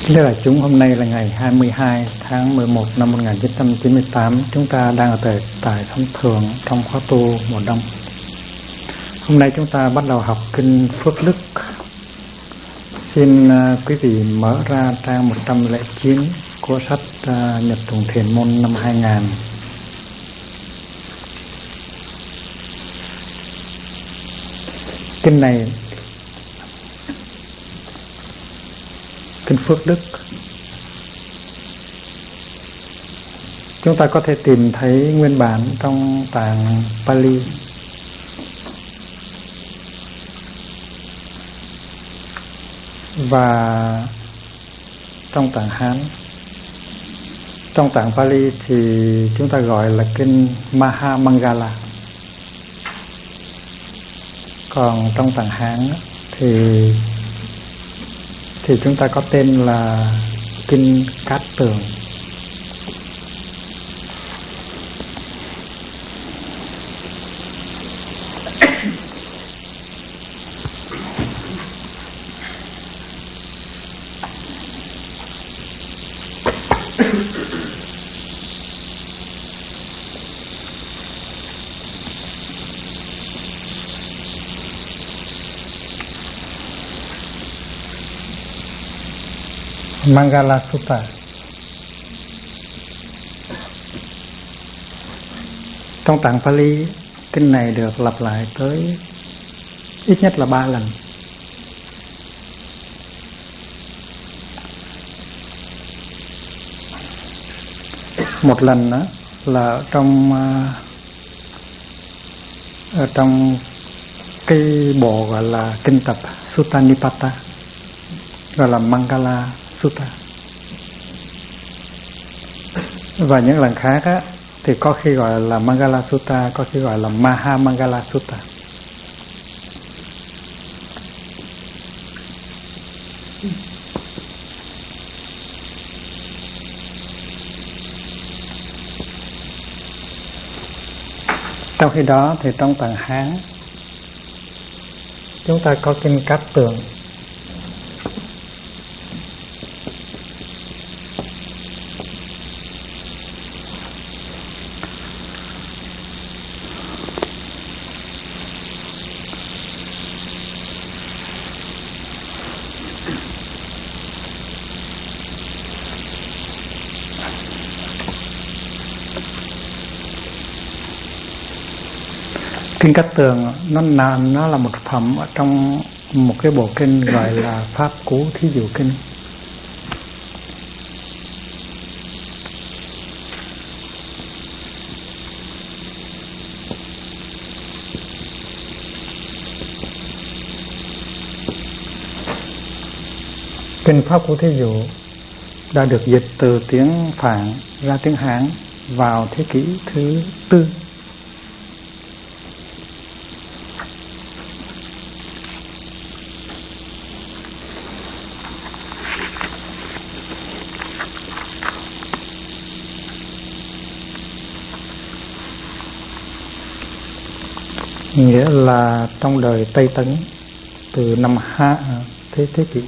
Thưa đại chúng, hôm nay là ngày 22 tháng 11 năm 1998. Chúng ta đang ở tại Thánh Thường trong khóa tu mùa đông. Hôm nay chúng ta bắt đầu học kinh Phước Đức. Xin quý vị mở ra trang 109 của sách Nhật Tùng Thiền Môn năm 2000. Kinh này, kinh Phước Đức, chúng ta có thể tìm thấy nguyên bản trong tạng Pali và trong tạng Hán. Trong tạng Pali thì chúng ta gọi là kinh Mahamangala, còn trong tạng Hán thì chúng ta có tên là kinh Cát Tường. Mangala Sutta. Trong tạng Pali, kinh này được lặp lại tới ít nhất là 3 lần. Một lần đó là ở trong cái bộ gọi là kinh tập Sutta Nipata, gọi là Mangala Sutta. Và những lần khác á, thì có khi gọi là Mangala Sutta, có khi gọi là Mahamangala Sutta. Trong khi đó thì trong tạng Hán chúng ta có kinh Cát Tường. Kinh Cát Tường nó là một phẩm ở trong một cái bộ kinh gọi là Pháp Cú Thí Dụ Kinh. Kinh Pháp Cú Thí Dụ đã được dịch từ tiếng Phạn ra tiếng Hán vào thế kỷ thứ 4. Nghĩa là trong đời Tây Tấn, từ năm thế kỷ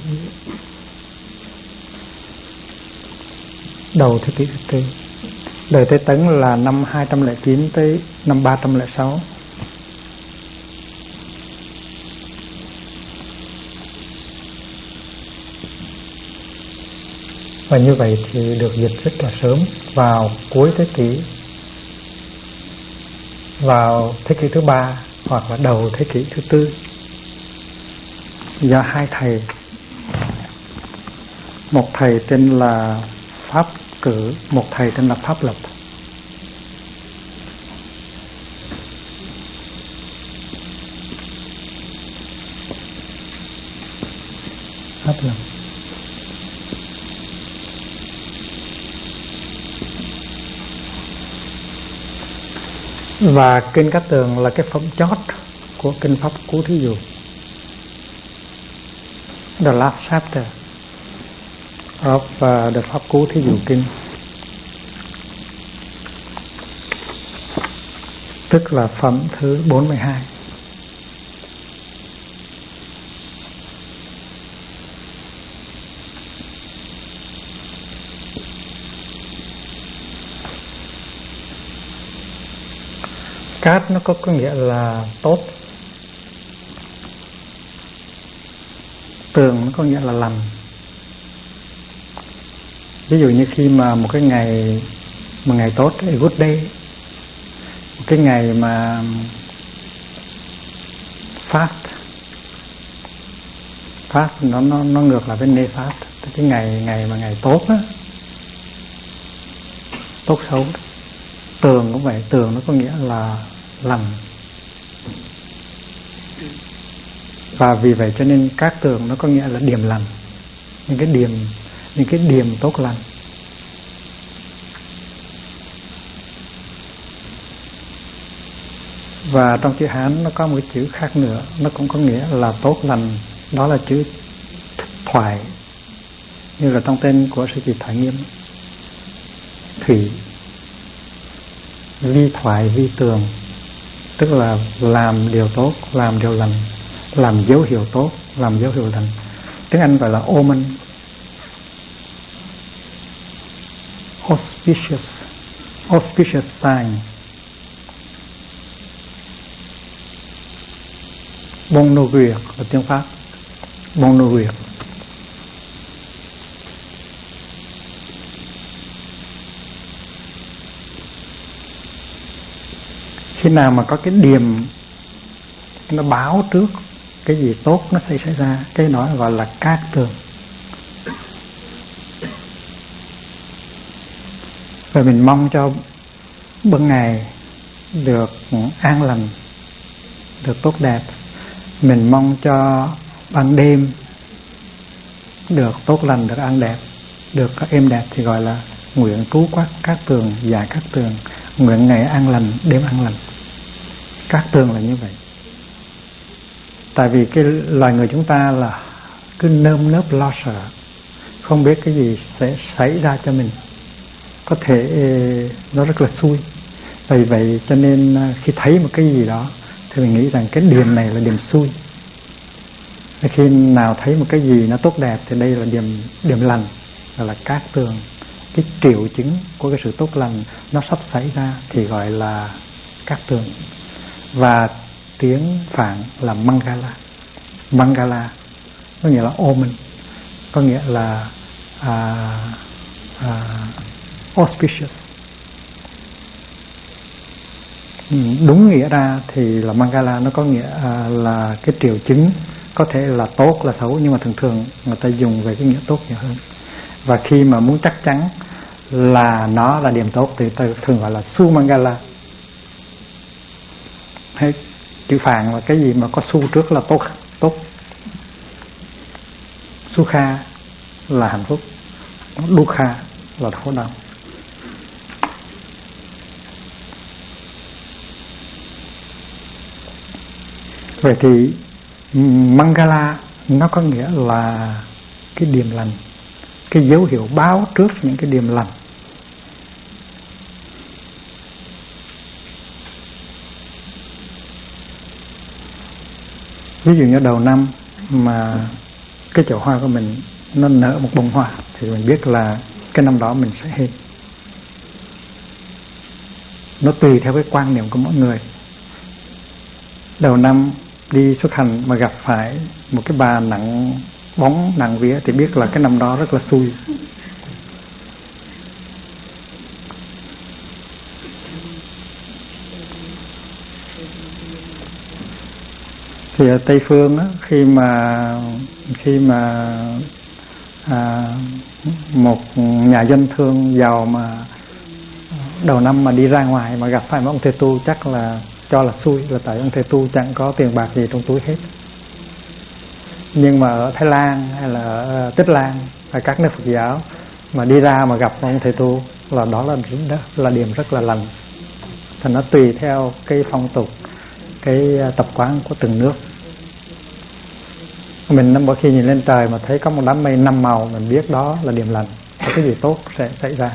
đầu thế kỷ thứ tư. Đời Tây Tấn là năm 209 tới năm 306. Và như vậy thì được dịch rất là sớm, vào cuối thế kỷ, vào thế kỷ thứ 3 hoặc là đầu thế kỷ thứ 4, do hai thầy, một thầy tên là Pháp Cử, một thầy tên là Pháp Lập. Pháp Lập. Và kinh Cát Tường là cái phẩm chót của kinh Pháp Cú Thí Dụ, the last chapter of the Pháp Cú Thí Dụ Kinh, tức là phẩm thứ 42. Cát nó có nghĩa là tốt, tường nó có nghĩa là lành. Ví dụ như khi mà một cái ngày tốt, a good day, một cái ngày mà fast nó ngược lại với nefast, cái ngày tốt á, tốt xấu. Tường cũng vậy, tường nó có nghĩa là lành. Và vì vậy cho nên các tường nó có nghĩa là điềm lành, những cái điềm tốt lành. Và trong chữ Hán nó có một chữ khác nữa, nó cũng có nghĩa là tốt lành, đó là chữ thoại, như là trong tên của sư chị Thoại Nghiêm, thủy vi thoại vi tường, tức là làm điều tốt, làm điều lành, làm dấu hiệu tốt, làm dấu hiệu lành. Tiếng Anh gọi là omen, auspicious sign. Bon augure là tiếng Pháp, bon augure. Khi nào mà có cái điềm nó báo trước cái gì tốt nó sẽ xảy ra, cái đó gọi là cát tường. Và mình mong cho ban ngày được an lành, được tốt đẹp. Mình mong cho ban đêm được tốt lành, được an đẹp, được có êm đẹp thì gọi là nguyện trú cát tường, dạ cát tường. Nguyện ngày an lành, đêm an lành. Cát tường là như vậy. Tại vì cái loài người chúng ta là cứ nơm nớp lo sợ, không biết cái gì sẽ xảy ra cho mình, có thể nó rất là xui. Vì vậy cho nên khi thấy một cái gì đó thì mình nghĩ rằng cái điểm này là điểm xui. Khi nào thấy một cái gì nó tốt đẹp thì đây là điểm lành, là cát tường. Cái triệu chứng của cái sự tốt lành nó sắp xảy ra thì gọi là cát tường. Và tiếng Phạn là Mangala. Mangala có nghĩa là omen, có nghĩa là auspicious. Đúng nghĩa ra thì là Mangala nó có nghĩa là cái triệu chứng, có thể là tốt là xấu, nhưng mà thường người ta dùng về cái nghĩa tốt nhiều hơn. Và khi mà muốn chắc chắn là nó là điểm tốt thì ta thường gọi là su Mangala. Hay chữ Phạn là cái gì mà có su trước là tốt. Sukha là hạnh phúc, Dukha là khổ đau. Vậy thì Mangala nó có nghĩa là cái điềm lành, cái dấu hiệu báo trước những cái điềm lành. Ví dụ như đầu năm mà cái chậu hoa của mình nó nở một bông hoa thì mình biết là cái năm đó mình sẽ hên. Nó tùy theo cái quan niệm của mỗi người. Đầu năm đi xuất hành mà gặp phải một cái bà nặng bóng nặng vía thì biết là cái năm đó rất là xui. Thì ở Tây Phương á, khi mà một nhà doanh thương giàu mà đầu năm mà đi ra ngoài mà gặp phải một ông thầy tu chắc là cho là xui, là tại ông thầy tu chẳng có tiền bạc gì trong túi hết. Nhưng mà ở Thái Lan hay là ở Tích Lan hay các nước Phật giáo mà đi ra mà gặp ông thầy tu là đó là điểm rất là lành. Thì nó tùy theo cái phong tục, cái tập quán của từng nước. Mình mỗi khi nhìn lên trời mà thấy có một đám mây 5 màu, mình biết đó là điểm lành, có cái gì tốt sẽ xảy ra.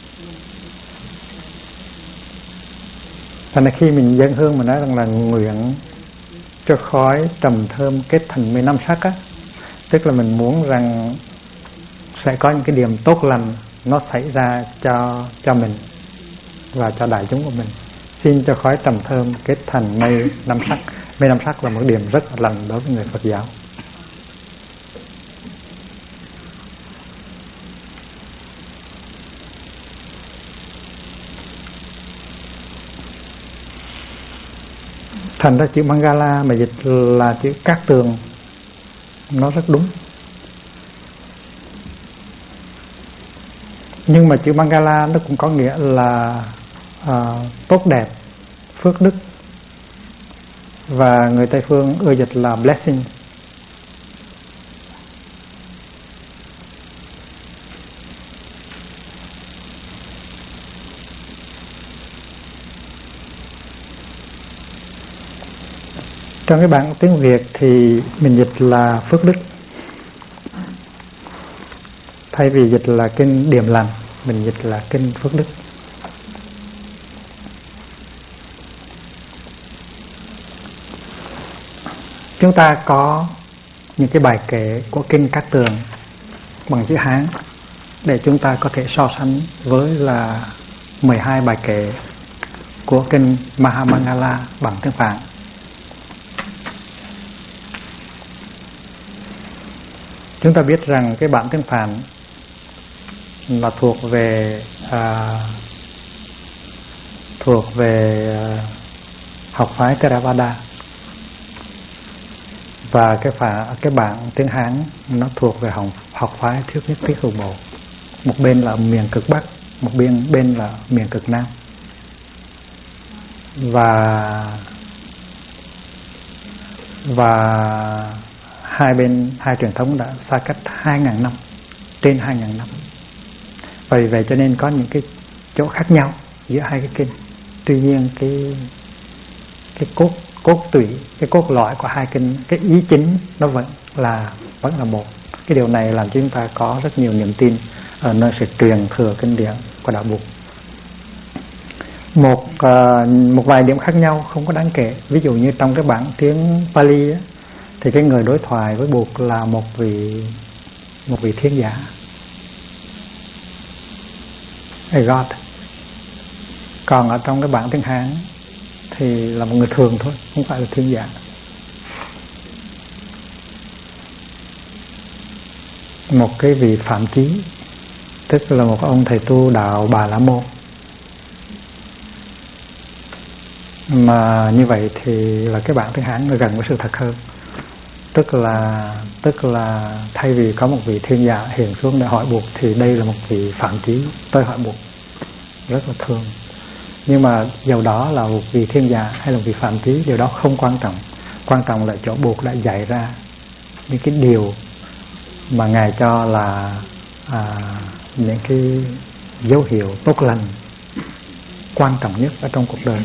Thành ra khi mình dâng hương mình nói rằng là nguyện cho khói trầm thơm kết thành 15 sắc á, tức là mình muốn rằng sẽ có những cái điểm tốt lành nó xảy ra cho mình và cho đại chúng của mình. xin cho khói trầm thơm kết thành mây năm sắc. Mây năm sắc là một điểm rất là lành đối với người Phật giáo. Thành ra chữ Mangala mà dịch là chữ cát tường, nó rất đúng. Nhưng mà chữ Mangala nó cũng có nghĩa là tốt đẹp, phước đức, và người Tây phương ưa dịch là blessing. Trong cái bản tiếng Việt thì mình dịch là phước đức, thay vì dịch là kinh điểm lành, mình dịch là kinh phước đức. Chúng ta có những cái bài kệ của kinh Cát Tường bằng chữ Hán để chúng ta có thể so sánh với là 12 bài kệ của kinh Mahamangala bằng tiếng Phạn. Chúng ta biết rằng cái bản tiếng Phạn là thuộc về học phái Theravada, và cái bản tiếng Hán nó thuộc về học phái Thuyết Nhất Thiết Hữu Bộ. Một bên là miền cực Bắc, một bên là miền cực Nam, và hai truyền thống đã xa cách 2.000 năm, trên 2.000 năm. Vì vậy cho nên có những cái chỗ khác nhau giữa hai cái kinh. Tuy nhiên cái cốt tủy, cái cốt lõi của hai kinh, cái ý chính nó vẫn là một. Cái điều này làm cho chúng ta có rất nhiều niềm tin ở nơi sự truyền thừa kinh điển của đạo Bụt. Một vài điểm khác nhau không có đáng kể. Ví dụ như trong cái bản tiếng Pali ấy, thì cái người đối thoại với Bụt là một vị thiên giả, a God. Còn ở trong cái bản tiếng Hán thì là một người thường thôi, không phải là thiên giả. Một cái vị phạm chí, tức là một ông thầy tu đạo Bà La Môn. Mà như vậy thì là cái bản tiếng Hán nó gần với sự thật hơn. Tức là thay vì có một vị thiên giả hiện xuống để hỏi Bụt, thì đây là một vị phạm chí tới hỏi Bụt, rất là thương. Nhưng mà dầu đó là một vị thiên giả hay là một vị phạm chí, điều đó không quan trọng. Quan trọng là chỗ Bụt đã dạy ra những cái điều mà Ngài cho là những cái dấu hiệu tốt lành quan trọng nhất ở trong cuộc đời.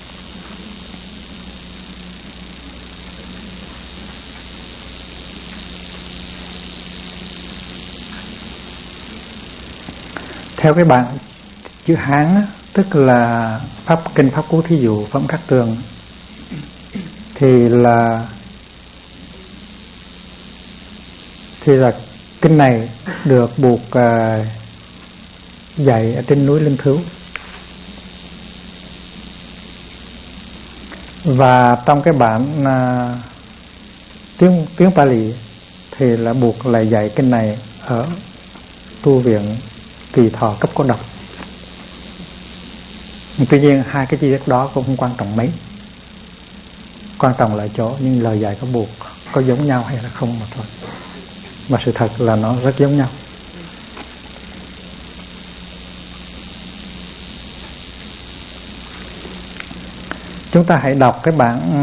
Theo cái bản chữ Hán, tức là kinh Pháp Cú Thí Dụ Phẩm Cát Tường, thì là kinh này được Bụt dạy ở trên núi Linh Thứu. Và trong cái bản tiếng Pali thì là Bụt lại dạy kinh này ở tu viện Tỳ Thọ Cấp Cô Độc. Tuy nhiên hai cái chi tiết đó cũng không quan trọng mấy. Quan trọng là chỗ nhưng lời dạy của Bụt có giống nhau hay là không mà thôi. Mà sự thật là nó rất giống nhau. Chúng ta hãy đọc cái bản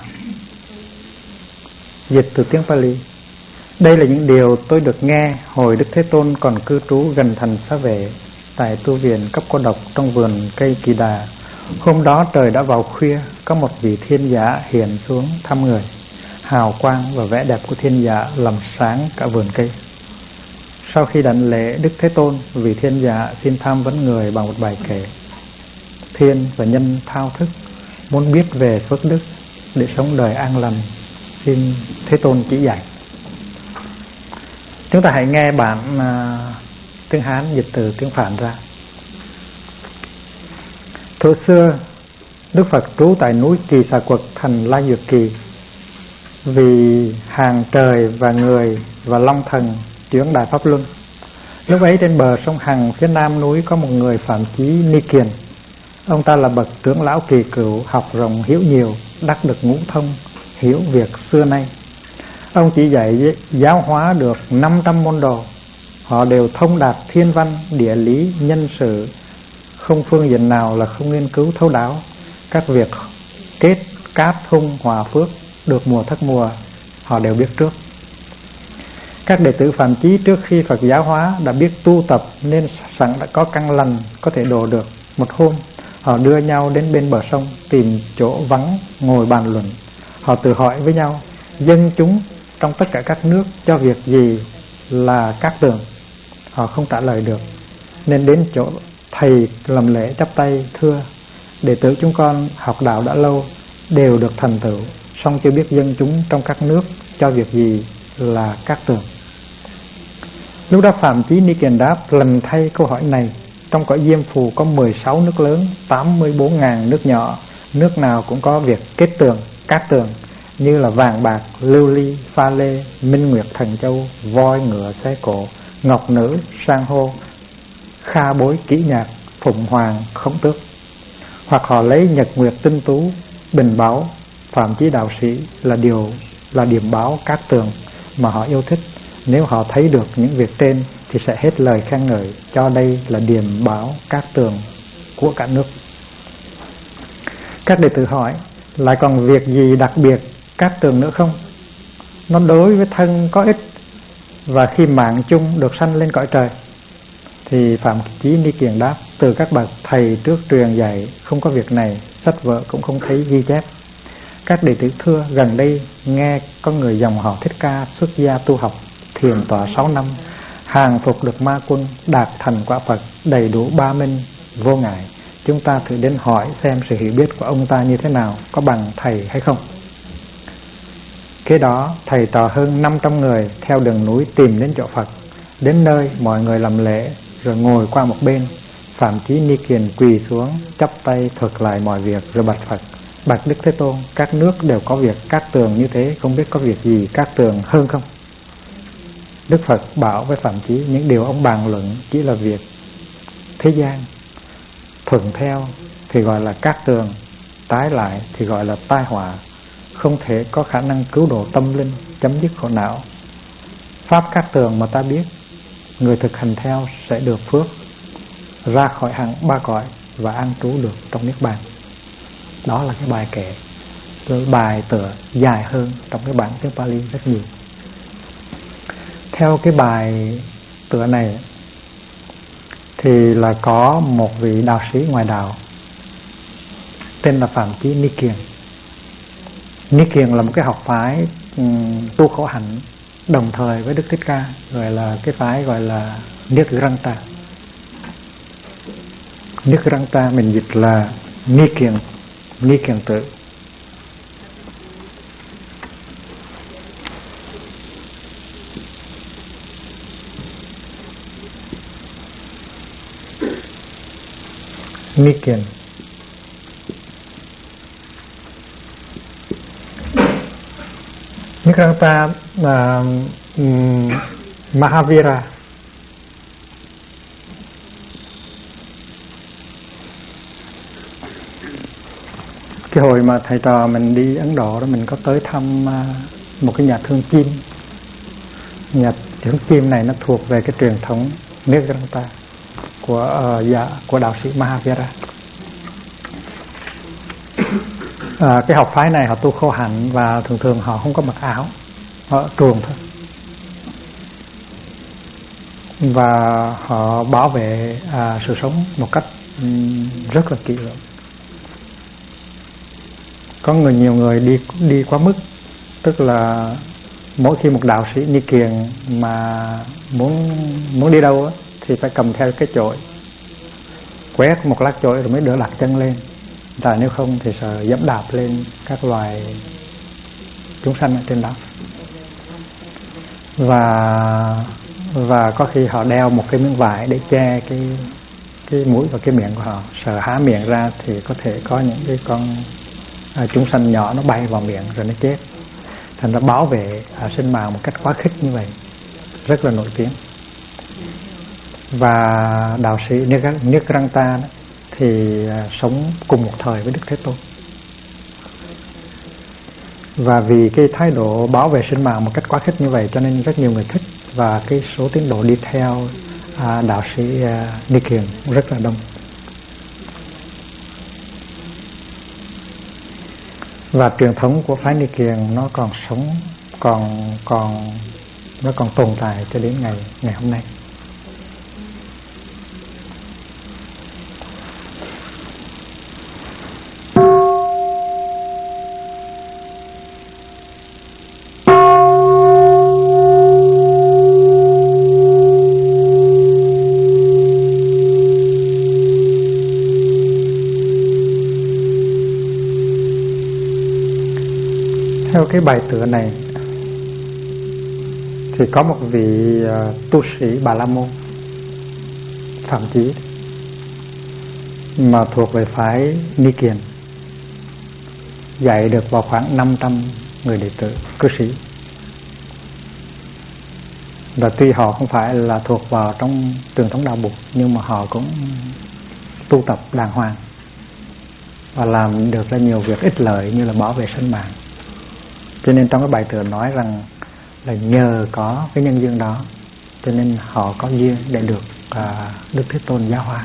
dịch từ tiếng Pali. Đây là những điều tôi được nghe hồi Đức Thế Tôn còn cư trú gần thành Xá Vệ tại tu viện Cấp Cô Độc trong vườn cây Kỳ Đà. Hôm đó trời đã vào khuya, có một vị thiên giả hiện xuống thăm người. Hào quang và vẻ đẹp của thiên giả làm sáng cả vườn cây. Sau khi đảnh lễ Đức Thế Tôn, vị thiên giả xin tham vấn người bằng một bài kệ. Thiên và nhân thao thức, muốn biết về phước đức để sống đời an lành, xin Thế Tôn chỉ dạy. Chúng ta hãy nghe bản tiếng Hán dịch từ tiếng Phạn ra. Thuở xưa, Đức Phật trú tại núi Kỳ Xà Quật thành La Dược Kỳ. Vì hàng trời và người và long thần chuyển Đại Pháp Luân. Lúc ấy trên bờ sông Hằng phía nam núi có một người phạm chí Ni Kiền. Ông ta là bậc trưởng lão kỳ cựu, học rộng hiểu nhiều, đắc được ngũ thông, hiểu việc xưa nay. Ông chỉ dạy giáo hóa được 500 môn đồ. Họ đều thông đạt thiên văn, địa lý, nhân sự, không phương diện nào là không nghiên cứu thấu đáo. Các việc kết cát hung hòa phước được mùa thất mùa họ đều biết trước. Các đệ tử phạm chí trước khi Phật giáo hóa đã biết tu tập nên sẵn đã có căn lành có thể độ được. Một hôm họ đưa nhau đến bên bờ sông, tìm chỗ vắng ngồi bàn luận. Họ tự hỏi với nhau, dân chúng trong tất cả các nước cho việc gì là Cát Tường? Họ không trả lời được, nên đến chỗ thầy làm lễ chắp tay thưa: đệ tử chúng con học đạo đã lâu, đều được thành tựu, song chưa biết dân chúng trong các nước cho việc gì là Cát Tường. Lúc đó phạm chí Ni Kiền đáp: lần thay câu hỏi này, trong cõi Diêm Phù có 16 nước lớn, 84.000 nước nhỏ, nước nào cũng có việc kết tường, cát tường, như là vàng bạc, lưu ly, pha lê, minh nguyệt thần châu, voi ngựa xe cổ, ngọc nữ, san hô, kha bối kỹ nhạc, phụng hoàng, khổng tước. Hoặc họ lấy nhật nguyệt tinh tú, bình báo, phạm chí đạo sĩ là điểm báo cát tường mà họ yêu thích. Nếu họ thấy được những việc trên thì sẽ hết lời khen ngợi, cho đây là điểm báo cát tường của cả nước. Các đệ tử hỏi: lại còn việc gì đặc biệt cát tường nữa không? Nó đối với thân có ích, và khi mạng chung được sanh lên cõi trời. Thì phạm chí Ni Kiền đáp: từ các bậc thầy trước truyền dạy không có việc này, sách vở cũng không thấy ghi chép. Các đệ tử thưa: gần đây nghe có người dòng họ Thích Ca xuất gia tu học, thiền tọa 6 năm, hàng phục được ma quân, đạt thành quả Phật, đầy đủ ba minh vô ngại. Chúng ta thử đến hỏi xem sự hiểu biết của ông ta như thế nào, có bằng thầy hay không. Kế đó thầy trò hơn 500 người theo đường núi tìm đến chỗ Phật. Đến nơi mọi người làm lễ rồi ngồi qua một bên. Phạm chí Ni Kiền quỳ xuống chắp tay thuật lại mọi việc rồi bạch Phật: bạch Đức Thế Tôn, các nước đều có việc cát tường như thế, không biết có việc gì cát tường hơn không? Đức Phật bảo với phạm chí: những điều ông bàn luận chỉ là việc thế gian, thuận theo thì gọi là cát tường, trái lại thì gọi là tai họa, không thể có khả năng cứu độ tâm linh, chấm dứt khổ não. Pháp cát tường mà ta biết, người thực hành theo sẽ được phước, ra khỏi hẳn ba cõi và an trú được trong niết bàn. Đó là cái bài kệ, cái bài tựa dài hơn trong cái bản tiếng Pali rất nhiều. Theo cái bài tựa này thì là có một vị đạo sĩ ngoài đạo tên là phạm chí Ni Kiền. Ni Kiền là một cái học phái tu khổ hạnh đồng thời với Đức Thích Ca, gọi là cái phái gọi là Nigranta. Nigranta mình dịch là Ni Kiền tự. Ni Kiền. Nigranta là Mahavira. Cái hồi mà thầy trò mình đi Ấn Độ đó, mình có tới thăm một cái nhà thương chim. Nhà thương chim này nó thuộc về cái truyền thống Nigranta của đạo sĩ Mahavira. Cái học phái này họ tu khổ hạnh và thường thường họ không có mặc áo, họ truồng thôi, và họ bảo vệ sự sống một cách rất là kỹ lưỡng. Có nhiều người đi quá mức, tức là mỗi khi một đạo sĩ Ni Kiền mà muốn đi đâu thì phải cầm theo cái chổi, quét một lát chổi rồi mới đỡ đặt chân lên. Tại nếu không thì sợ dẫm đạp lên các loài chúng sanh ở trên đó. Và có khi họ đeo một cái miếng vải để che cái mũi và cái miệng của họ. Sợ há miệng ra thì có thể có những cái con chúng sanh nhỏ nó bay vào miệng rồi nó chết. Thành ra bảo vệ sinh mạng một cách quá khích như vậy, rất là nổi tiếng. Và đạo sĩ Nikranta thì sống cùng một thời với Đức Thế Tôn. Và vì cái thái độ bảo vệ sinh mạng một cách quá khích như vậy cho nên rất nhiều người thích, và cái số tín đồ đi theo đạo sĩ Ni Kiền rất là đông. Và truyền thống của phái Ni Kiền nó còn sống, nó còn tồn tại cho đến ngày hôm nay. Theo cái bài tựa này thì có một vị tu sĩ Bà La Môn Phạm Chí mà thuộc về phái Ni Kiền, dạy được vào khoảng 500 người đệ tử cư sĩ. Và tuy họ không phải là thuộc vào trong truyền thống đạo Bụt, nhưng mà họ cũng tu tập đàng hoàng và làm được ra nhiều việc ích lợi như là bảo vệ sinh mạng. Cho nên trong cái bài tựa nói rằng là nhờ có cái nhân duyên đó cho nên họ có duyên để được Đức Thế Tôn giáo hóa.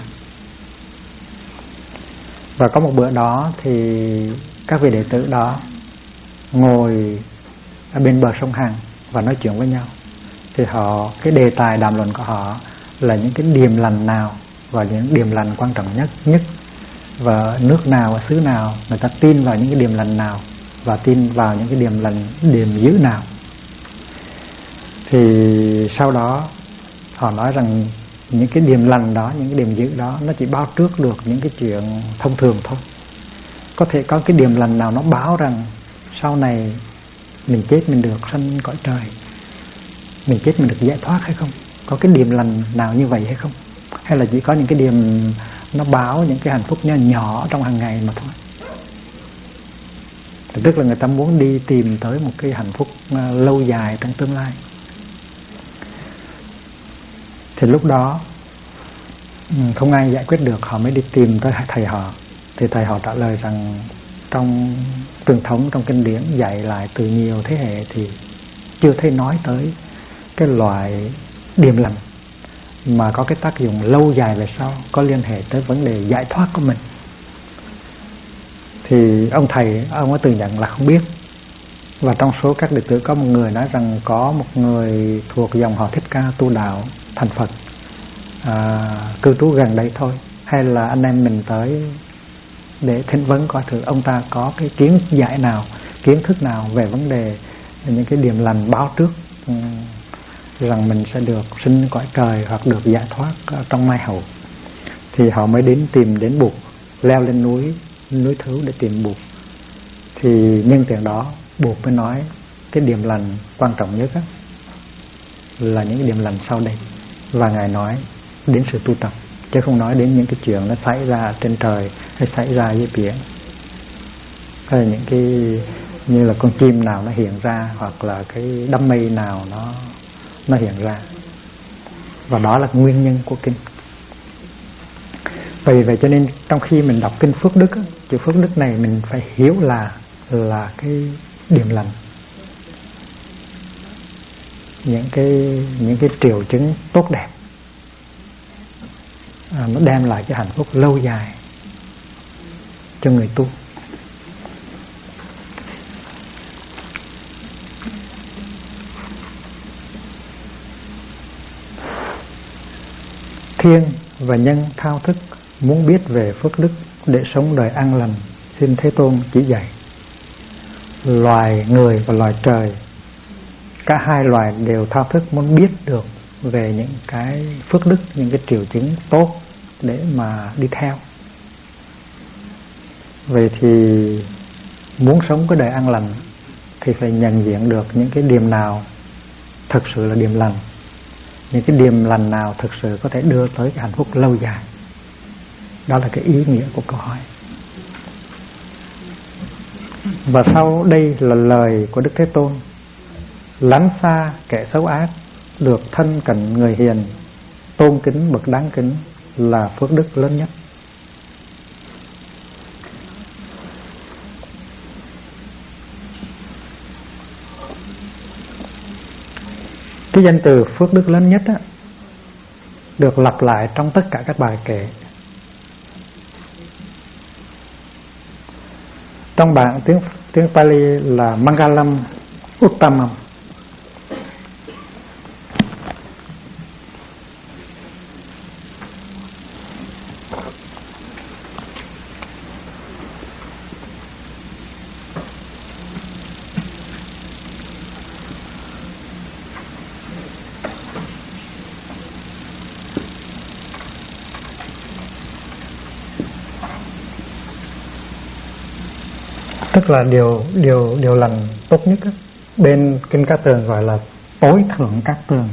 Và có một bữa đó thì các vị đệ tử đó ngồi ở bên bờ sông Hằng và nói chuyện với nhau. Thì cái đề tài đàm luận của họ là những cái điềm lành nào và những điềm lành quan trọng nhất, và nước nào và xứ nào người ta tin vào những cái điềm lành nào và tin vào những cái điềm dữ nào. Thì sau đó họ nói rằng những cái điềm lành đó, những cái điềm dữ đó nó chỉ báo trước được những cái chuyện thông thường thôi. Có thể có cái điềm lành nào nó báo rằng sau này mình chết mình được sanh cõi trời, mình chết mình được giải thoát hay không? Có cái điềm lành nào như vậy hay không? Hay là chỉ có những cái điềm nó báo những cái hạnh phúc nhỏ nhỏ trong hàng ngày mà thôi? Tức là người ta muốn đi tìm tới một cái hạnh phúc lâu dài trong tương lai. Thì lúc đó không ai giải quyết được, họ mới đi tìm tới thầy họ. Thì thầy họ trả lời rằng trong truyền thống, trong kinh điển dạy lại từ nhiều thế hệ thì chưa thấy nói tới cái loại điềm lành mà có cái tác dụng lâu dài về sau, có liên hệ tới vấn đề giải thoát của mình. Thì ông ấy tự nhận là không biết. Và trong số các đệ tử có một người nói rằng có một người thuộc dòng họ Thích Ca tu đạo thành Phật cư trú gần đây thôi, hay là anh em mình tới để thỉnh vấn coi thử ông ta có cái kiến giải nào, kiến thức nào về vấn đề những cái điềm lành báo trước rằng mình sẽ được sinh cõi trời hoặc được giải thoát trong mai hậu. Thì họ mới tìm đến Bụt, leo lên núi Thứu để tìm Bụt. Thì nhân tiện đó Bụt mới nói cái điềm lành quan trọng nhất là những cái điềm lành sau đây, và Ngài nói đến sự tu tập, chứ không nói đến những cái chuyện nó xảy ra trên trời hay xảy ra dưới biển, hay là những cái như là con chim nào nó hiện ra, hoặc là cái đám mây nào nó hiện ra. Và đó là nguyên nhân của kinh. Vì vậy cho nên trong khi mình đọc kinh Phước Đức, chữ Phước Đức này mình phải hiểu là cái điềm lành, những cái triệu chứng tốt đẹp, nó đem lại cái hạnh phúc lâu dài cho người tu. Thiên và nhân thao thức muốn biết về phước đức để sống đời an lành, xin Thế Tôn chỉ dạy. Loài người và loài trời, cả hai loài đều thao thức muốn biết được về những cái phước đức, những cái triệu chứng tốt để mà đi theo. Vậy thì muốn sống cái đời an lành thì phải nhận diện được những cái điềm nào thực sự là điềm lành, những cái điềm lành nào thực sự có thể đưa tới cái hạnh phúc lâu dài. Đó là cái ý nghĩa của câu hỏi. Và sau đây là lời của Đức Thế Tôn: lánh xa kẻ xấu ác, được thân cận người hiền, tôn kính bậc đáng kính là phước đức lớn nhất. Cái danh từ phước đức lớn nhất á, được lặp lại trong tất cả các bài kệ. Trong bản tiếng Pali là Mangalam Uttamam. Tức là điều lành tốt nhất á. Bên Kinh Cát Tường gọi là tối thượng cát tường.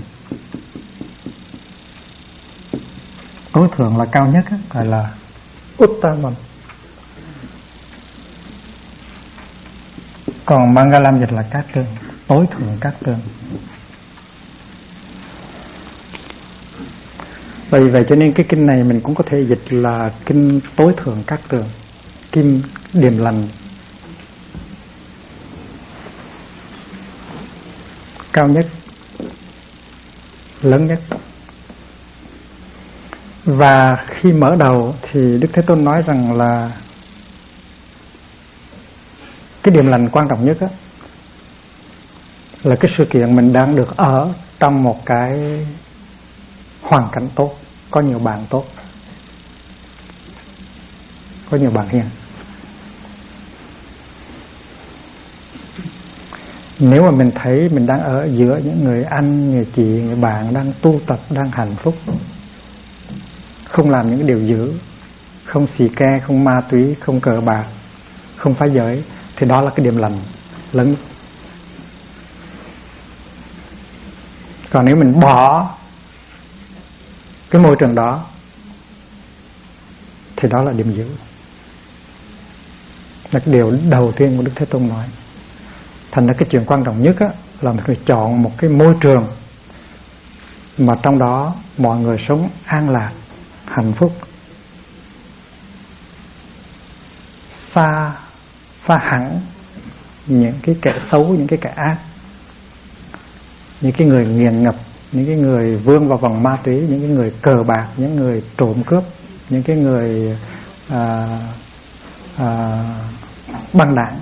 Tối thượng là cao nhất á, gọi là Uttamam. Còn Mangalam dịch là cát tường, tối thượng cát tường. Vì vậy cho nên cái kinh này mình cũng có thể dịch là kinh tối thượng cát tường, kinh điềm lành, cao nhất, lớn nhất. Và khi mở đầu thì Đức Thế Tôn nói rằng là cái điểm lành quan trọng nhất á, là cái sự kiện mình đang được ở trong một cái hoàn cảnh tốt, có nhiều bạn tốt, có nhiều bạn hiền. Nếu mà mình thấy mình đang ở giữa những người anh, người chị, người bạn đang tu tập, đang hạnh phúc, không làm những điều dữ, không xì ke, không ma túy, không cờ bạc, không phá giới, thì đó là cái điểm lành lớn. Còn nếu mình bỏ cái môi trường đó thì đó là điểm dữ. Là cái điều đầu tiên của Đức Thế Tôn nói. Thành ra cái chuyện quan trọng nhất á, là mình phải chọn một cái môi trường mà trong đó mọi người sống an lạc, hạnh phúc, xa hẳn những cái kẻ xấu, những cái kẻ ác, những cái người nghiền ngập, những cái người vướng vào vòng ma túy, những cái người cờ bạc, những người trộm cướp, những cái người băng đảng.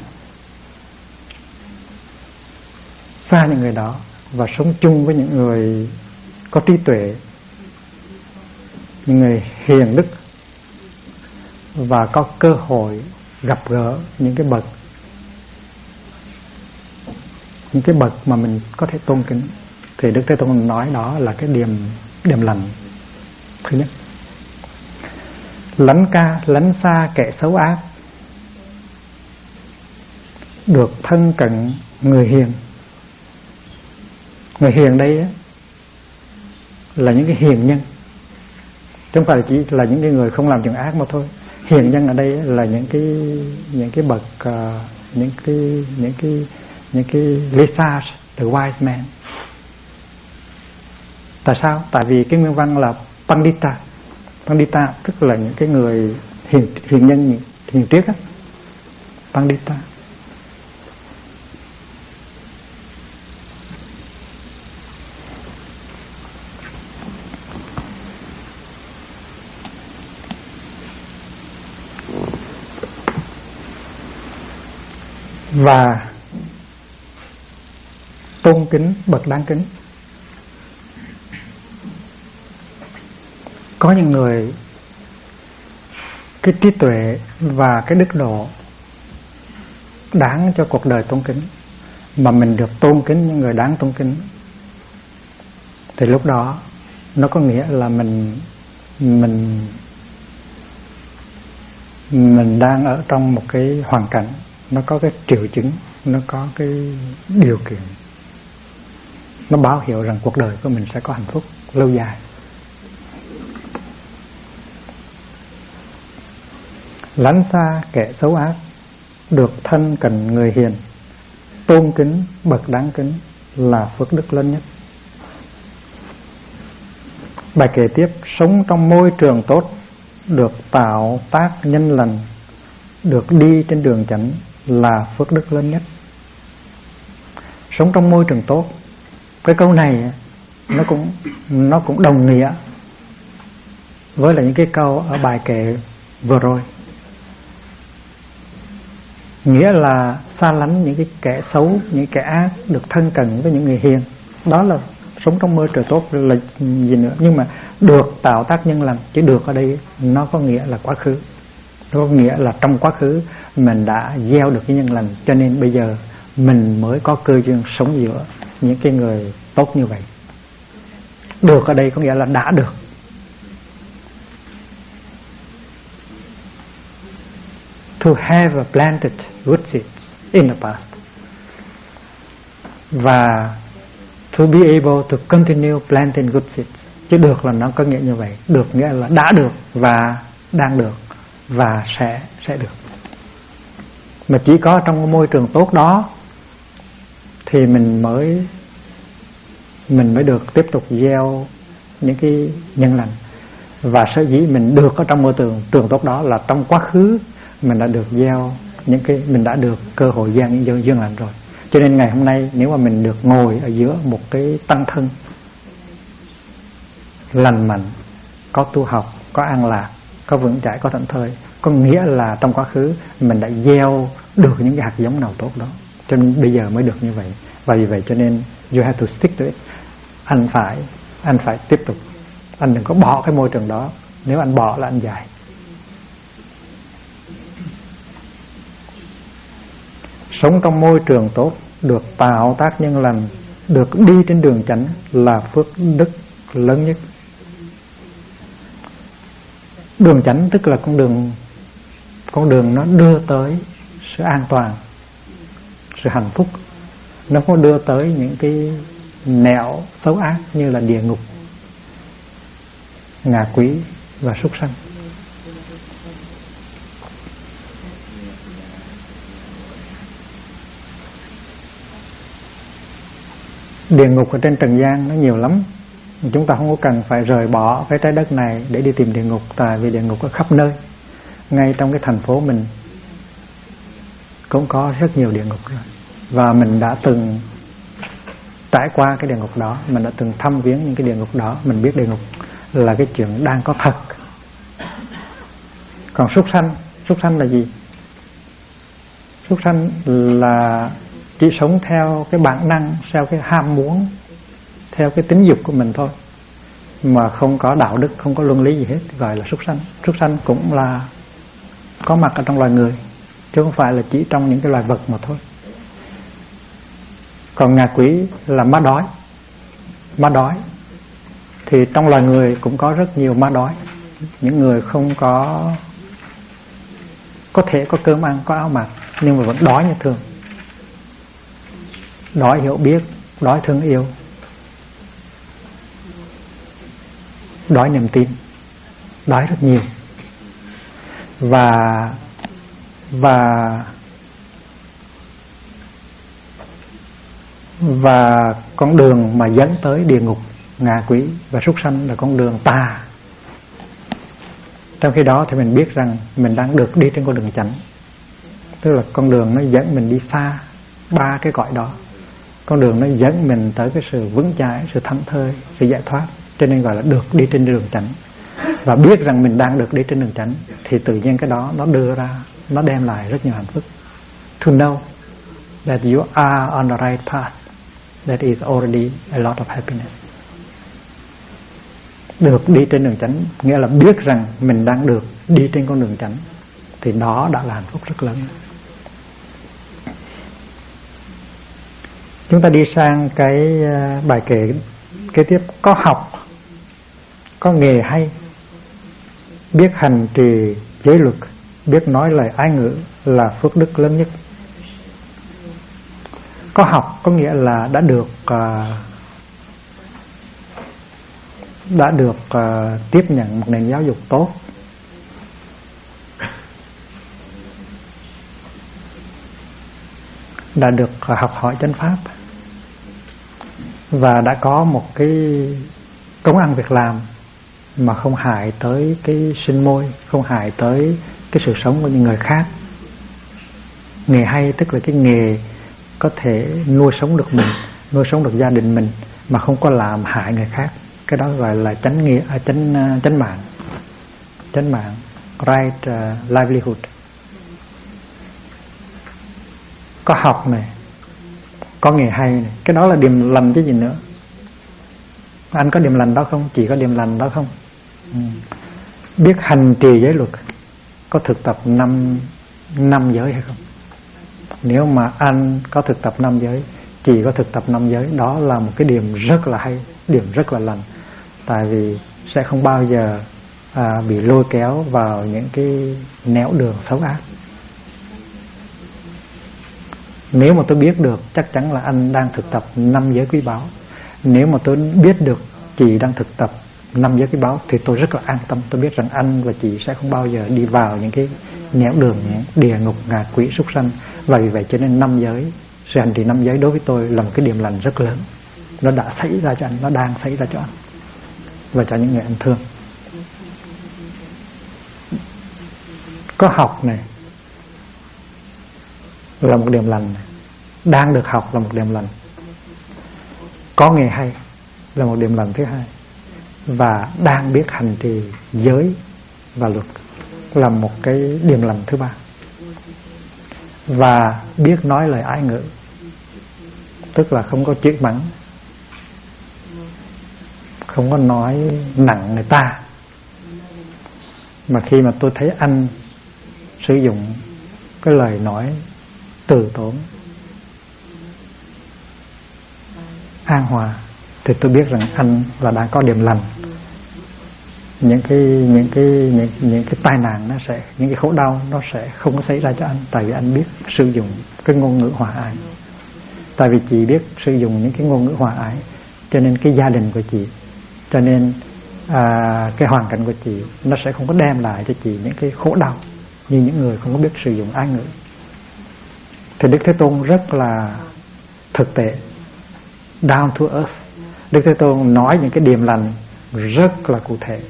Xa những người đó và sống chung với những người có trí tuệ, những người hiền đức, và có cơ hội gặp gỡ những cái bậc mà mình có thể tôn kính. Thì Đức Thế Tôn nói đó là cái điểm lành thứ nhất. Lánh xa kẻ xấu ác, được thân cận người hiền. Người hiền đây á, là những cái hiền nhân, chứ không phải là chỉ là những cái người không làm chuyện ác mà thôi. Hiền nhân ở đây là những cái bậc, những cái Lesage, the wise man. Tại sao? Tại vì cái nguyên văn là Pandita tức là những cái người hiền nhân, hiền triết á, Pandita. Và tôn kính bậc đáng kính. Có những người cái trí tuệ và cái đức độ đáng cho cuộc đời tôn kính, mà mình được tôn kính những người đáng tôn kính, thì lúc đó nó có nghĩa là mình đang ở trong một cái hoàn cảnh, nó có cái triệu chứng, nó có cái điều kiện, nó báo hiệu rằng cuộc đời của mình sẽ có hạnh phúc lâu dài. lánh xa kẻ xấu ác, được thân cận người hiền, tôn kính bậc đáng kính là phước đức lớn nhất. Bài kể tiếp: sống trong môi trường tốt, được tạo tác nhân lành, được đi trên đường chánh là phước đức lớn nhất. Sống trong môi trường tốt, cái câu này nó cũng đồng nghĩa với là những cái câu ở bài kể vừa rồi, nghĩa là xa lánh những cái kẻ xấu, những kẻ ác, được thân cận với những người hiền. Đó là sống trong môi trường tốt là gì nữa. Nhưng mà được tạo tác nhân lành, chứ được ở đây nó có nghĩa là quá khứ, nó có nghĩa là trong quá khứ mình đã gieo được cái nhân lành, cho nên bây giờ mình mới có cơ duyên sống giữa những cái người tốt như vậy. Được ở đây có nghĩa là đã được. To have planted good seeds in the past, và to be able to continue planting good seeds. Chứ được là nó có nghĩa như vậy. Được nghĩa là đã được và đang được và sẽ được. Mà chỉ có trong môi trường tốt đó thì mình mới được tiếp tục gieo những cái nhân lành. Và sở dĩ mình được ở trong môi trường tốt đó là trong quá khứ mình đã được gieo những cái, mình đã được cơ hội gieo những duyên lành rồi. Cho nên ngày hôm nay nếu mà mình được ngồi ở giữa một cái tăng thân lành mạnh, có tu học, có an lạc, có vững chãi, có thảnh thơi, có nghĩa là trong quá khứ mình đã gieo được những cái hạt giống nào tốt đó, cho nên bây giờ mới được như vậy. Và vì vậy cho nên you have to stick to it. Anh phải tiếp tục. Anh đừng có bỏ cái môi trường đó. Nếu anh bỏ là anh dài. Sống trong môi trường tốt, được tạo tác nhân lành, được đi trên đường chánh là phước đức lớn nhất. Đường chánh tức là con đường nó đưa tới sự an toàn, sự hạnh phúc. Nó không đưa tới những cái nẻo xấu ác như là địa ngục, ngạ quỷ và súc sanh. Địa ngục ở trên trần gian nó nhiều lắm. Chúng ta không có cần phải rời bỏ cái trái đất này để đi tìm địa ngục, tại vì địa ngục ở khắp nơi. Ngay trong cái thành phố mình cũng có rất nhiều địa ngục rồi. Và mình đã từng trải qua cái địa ngục đó, mình đã từng thăm viếng những cái địa ngục đó, mình biết địa ngục là cái chuyện đang có thật. Còn súc sanh là gì? Súc sanh là chỉ sống theo cái bản năng, theo cái ham muốn, theo cái tính dục của mình thôi, mà không có đạo đức, không có luân lý gì hết, gọi là súc sanh. Súc sanh cũng là có mặt ở trong loài người, chứ không phải là chỉ trong những cái loài vật mà thôi. Còn ngạ quỷ là ma đói. Ma đói thì trong loài người cũng có rất nhiều ma đói. Những người không có thể có cơm ăn, có áo mặc, nhưng mà vẫn đói như thường. Đói hiểu biết, đói thương yêu, đói niềm tin, đói rất nhiều. Và con đường mà dẫn tới địa ngục, ngạ quỷ và súc sanh là con đường tà. Trong khi đó thì mình biết rằng mình đang được đi trên con đường chánh, tức là con đường nó dẫn mình đi xa ba cái cõi đó. Con đường nó dẫn mình tới cái sự vững chãi, sự thảnh thơi, sự giải thoát, cho nên gọi là được đi trên đường chánh. Và biết rằng mình đang được đi trên đường chánh thì tự nhiên cái đó nó đưa ra, nó đem lại rất nhiều hạnh phúc. To know that you are on the right path, that is already a lot of happiness. Được đi trên đường chánh nghĩa là biết rằng mình đang được đi trên con đường chánh, thì đó đã là hạnh phúc rất lớn. Chúng ta đi sang cái bài kể kế tiếp. Có học, có nghề hay, biết hành trì giới luật, biết nói lời ái ngữ là phước đức lớn nhất. Có học có nghĩa là đã được tiếp nhận một nền giáo dục tốt, đã được học hỏi chánh pháp và đã có một cái công ăn việc làm mà không hại tới cái sinh môi, không hại tới cái sự sống của những người khác. Nghề hay tức là cái nghề có thể nuôi sống được mình, nuôi sống được gia đình mình mà không có làm hại người khác. Cái đó gọi là chánh mạng, right livelihood. Có học này, có nghề hay này, cái đó là điềm lành chứ gì nữa. Anh có điềm lành đó không? Chị có điềm lành đó không? Biết hành trì giới luật, có thực tập năm giới hay không? Nếu mà anh có thực tập 5 giới, chị có thực tập 5 giới, đó là một cái điểm rất là hay, điểm rất là lành. Tại vì sẽ không bao giờ bị lôi kéo vào những cái nẻo đường xấu ác. Nếu mà tôi biết được, chắc chắn là anh đang thực tập 5 giới quý báu. Nếu mà tôi biết được chị đang thực tập 5 giới quý báu thì tôi rất là an tâm. Tôi biết rằng anh và chị sẽ không bao giờ đi vào những cái nẻo đường, những địa ngục, ngạ quỷ, súc sanh. Và vì vậy cho nên 5 giới, sự hành trì 5 giới đối với tôi là một cái điểm lành rất lớn. Nó đã xảy ra cho anh, nó đang xảy ra cho anh và cho những người anh thương. Có học này là một điểm lành này. Đang được học là một điểm lành. Có nghề hay là một điểm lành thứ hai. Và đang biết hành trì giới và luật là một cái điểm lành thứ ba. Và biết nói lời ái ngữ, tức là không có chửi mắng, không có nói nặng người ta. Mà khi mà tôi thấy anh sử dụng cái lời nói từ tốn, an hòa, thì tôi biết rằng anh là đang có điểm lành. Những cái tai nạn nó sẽ, những cái khổ đau nó sẽ không có xảy ra cho anh, tại vì anh biết sử dụng cái ngôn ngữ hòa ái. Tại vì chị biết sử dụng những cái ngôn ngữ hòa ái, cho nên cái gia đình của chị, cho nên cái hoàn cảnh của chị nó sẽ không có đem lại cho chị những cái khổ đau như những người không có biết sử dụng ái ngữ. Thì Đức Thế Tôn rất là thực tế, down to earth. Đức Thế Tôn nói những cái điểm lành rất là cụ thể.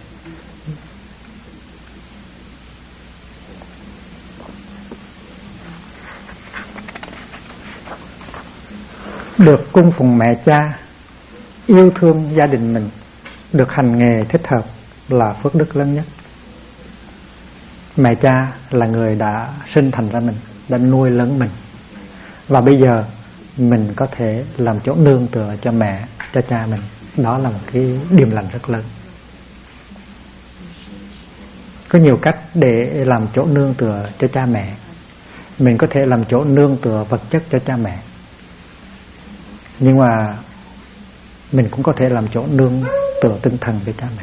Được cung phụng mẹ cha, yêu thương gia đình mình, được hành nghề thích hợp là phước đức lớn nhất. Mẹ cha là người đã sinh thành ra mình, đã nuôi lớn mình, và bây giờ mình có thể làm chỗ nương tựa cho mẹ, cho cha mình. Đó là một cái điểm lành rất lớn. Có nhiều cách để làm chỗ nương tựa cho cha mẹ. Mình có thể làm chỗ nương tựa vật chất cho cha mẹ, nhưng mà mình cũng có thể làm chỗ nương tựa tinh thần cho cha mẹ.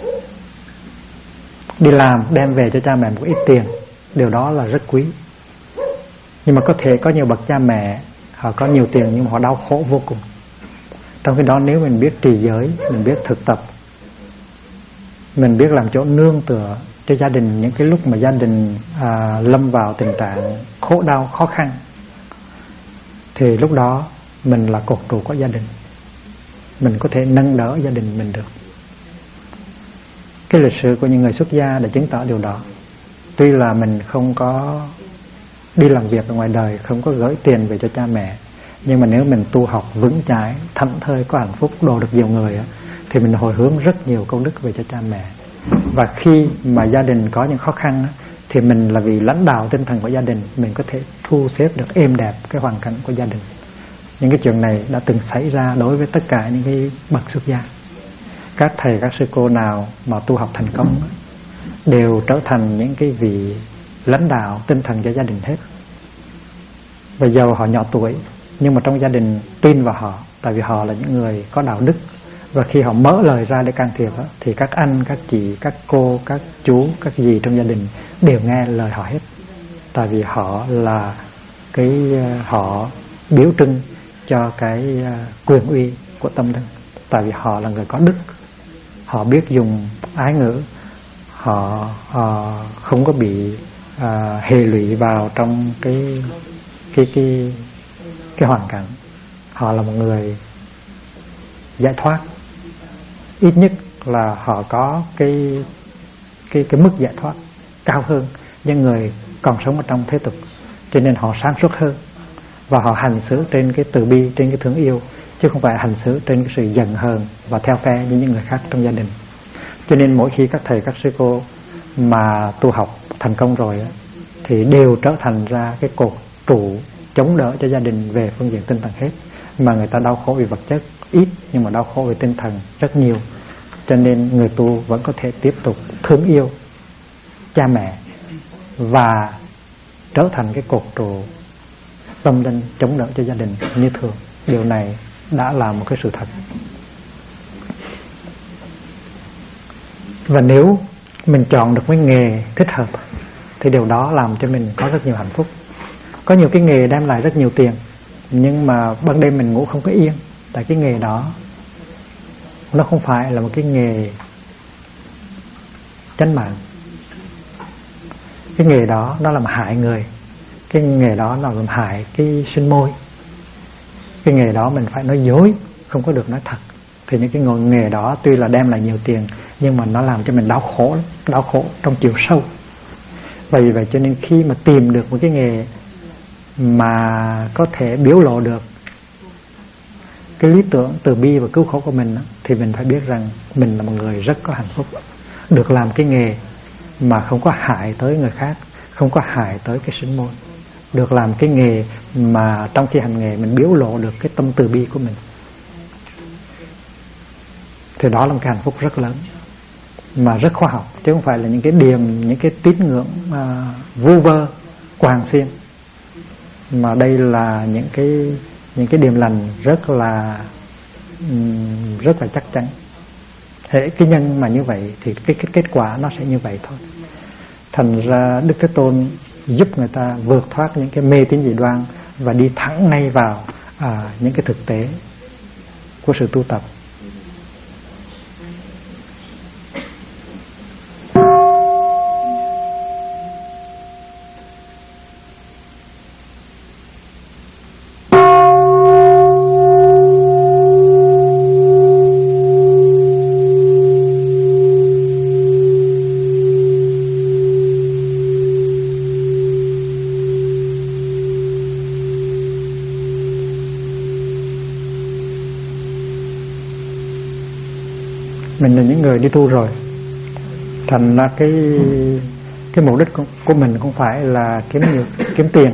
Đi làm đem về cho cha mẹ một ít tiền, điều đó là rất quý. Nhưng mà có thể có nhiều bậc cha mẹ họ có nhiều tiền nhưng mà họ đau khổ vô cùng. Trong khi đó nếu mình biết trì giới, mình biết thực tập, mình biết làm chỗ nương tựa cho gia đình những cái lúc mà gia đình lâm vào tình trạng khổ đau, khó khăn, thì lúc đó mình là cột trụ của gia đình. Mình có thể nâng đỡ gia đình mình được. Cái lịch sử của những người xuất gia đã chứng tỏ điều đó. Tuy là mình không có đi làm việc ở ngoài đời, không có gửi tiền về cho cha mẹ, nhưng mà nếu mình tu học vững chãi, thảnh thơi, có hạnh phúc, độ được nhiều người, thì mình hồi hướng rất nhiều công đức về cho cha mẹ. Và khi mà gia đình có những khó khăn, thì mình là vì lãnh đạo tinh thần của gia đình, mình có thể thu xếp được êm đẹp cái hoàn cảnh của gia đình. Những cái chuyện này đã từng xảy ra đối với tất cả những cái bậc xuất gia. Các thầy, các sư cô nào mà tu học thành công đều trở thành những cái vị lãnh đạo tinh thần cho gia đình hết. Và dầu họ nhỏ tuổi, nhưng mà trong gia đình tin vào họ, tại vì họ là những người có đạo đức. Và khi họ mở lời ra để can thiệp thì các anh, các chị, các cô, các chú, các dì trong gia đình đều nghe lời họ hết. Tại vì họ là họ biểu trưng cho cái quyền uy của tâm linh. Tại vì họ là người có đức, họ biết dùng ái ngữ, họ không có bị hệ lụy vào trong cái hoàn cảnh, họ là một người giải thoát, ít nhất là họ có cái mức giải thoát cao hơn những người còn sống ở trong thế tục, cho nên họ sáng suốt hơn và họ hành xử trên cái từ bi, trên cái thương yêu, chứ không phải hành xử trên cái sự giận hờn và theo phe như những người khác trong gia đình. Cho nên mỗi khi các thầy các sư cô mà tu học thành công rồi thì đều trở thành ra cái cột trụ chống đỡ cho gia đình về phương diện tinh thần hết, mà người ta đau khổ vì vật chất ít nhưng mà đau khổ về tinh thần rất nhiều. Cho nên người tu vẫn có thể tiếp tục thương yêu cha mẹ và trở thành cái cột trụ tâm linh chống đỡ cho gia đình như thường. Điều này đã là một cái sự thật. Và nếu mình chọn được cái nghề thích hợp thì điều đó làm cho mình có rất nhiều hạnh phúc. Có nhiều cái nghề đem lại rất nhiều tiền, nhưng mà ban đêm mình ngủ không có yên, tại cái nghề đó nó không phải là một cái nghề chánh mạng. Cái nghề đó nó làm hại người, cái nghề đó nó làm hại cái sinh môi. Cái nghề đó mình phải nói dối, không có được nói thật. Thì những cái nghề đó tuy là đem lại nhiều tiền, nhưng mà nó làm cho mình đau khổ lắm, đau khổ trong chiều sâu. Vì vậy cho nên khi mà tìm được một cái nghề mà có thể biểu lộ được cái lý tưởng từ bi và cứu khổ của mình, thì mình phải biết rằng mình là một người rất có hạnh phúc. Được làm cái nghề mà không có hại tới người khác, không có hại tới cái sinh môn. Được làm cái nghề mà trong khi hành nghề mình biểu lộ được cái tâm từ bi của mình, thì đó là một cái hạnh phúc rất lớn, mà rất khoa học, chứ không phải là những cái điềm, những cái tín ngưỡng vu vơ quàng xiên, mà đây là những cái điềm lành rất là chắc chắn. Thế cái nhân mà như vậy thì cái kết quả nó sẽ như vậy thôi. Thành ra Đức Thế Tôn giúp người ta vượt thoát những cái mê tín dị đoan và đi thẳng ngay vào những cái thực tế của sự tu tập. Mình là những người đi tu rồi, thành ra cái mục đích của mình không phải là kiếm tiền,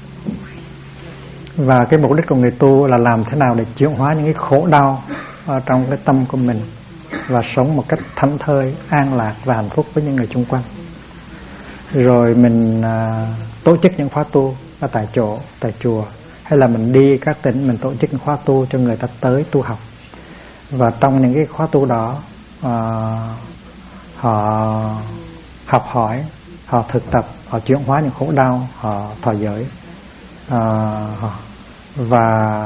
và cái mục đích của người tu là làm thế nào để chuyển hóa những cái khổ đau trong cái tâm của mình và sống một cách thảnh thơi, an lạc và hạnh phúc với những người xung quanh. Rồi mình tổ chức những khóa tu ở tại chỗ, tại chùa, hay là mình đi các tỉnh mình tổ chức những khóa tu cho người ta tới tu học. Và trong những cái khóa tu đó họ học hỏi, họ thực tập, họ chuyển hóa những khổ đau, họ thọ giới và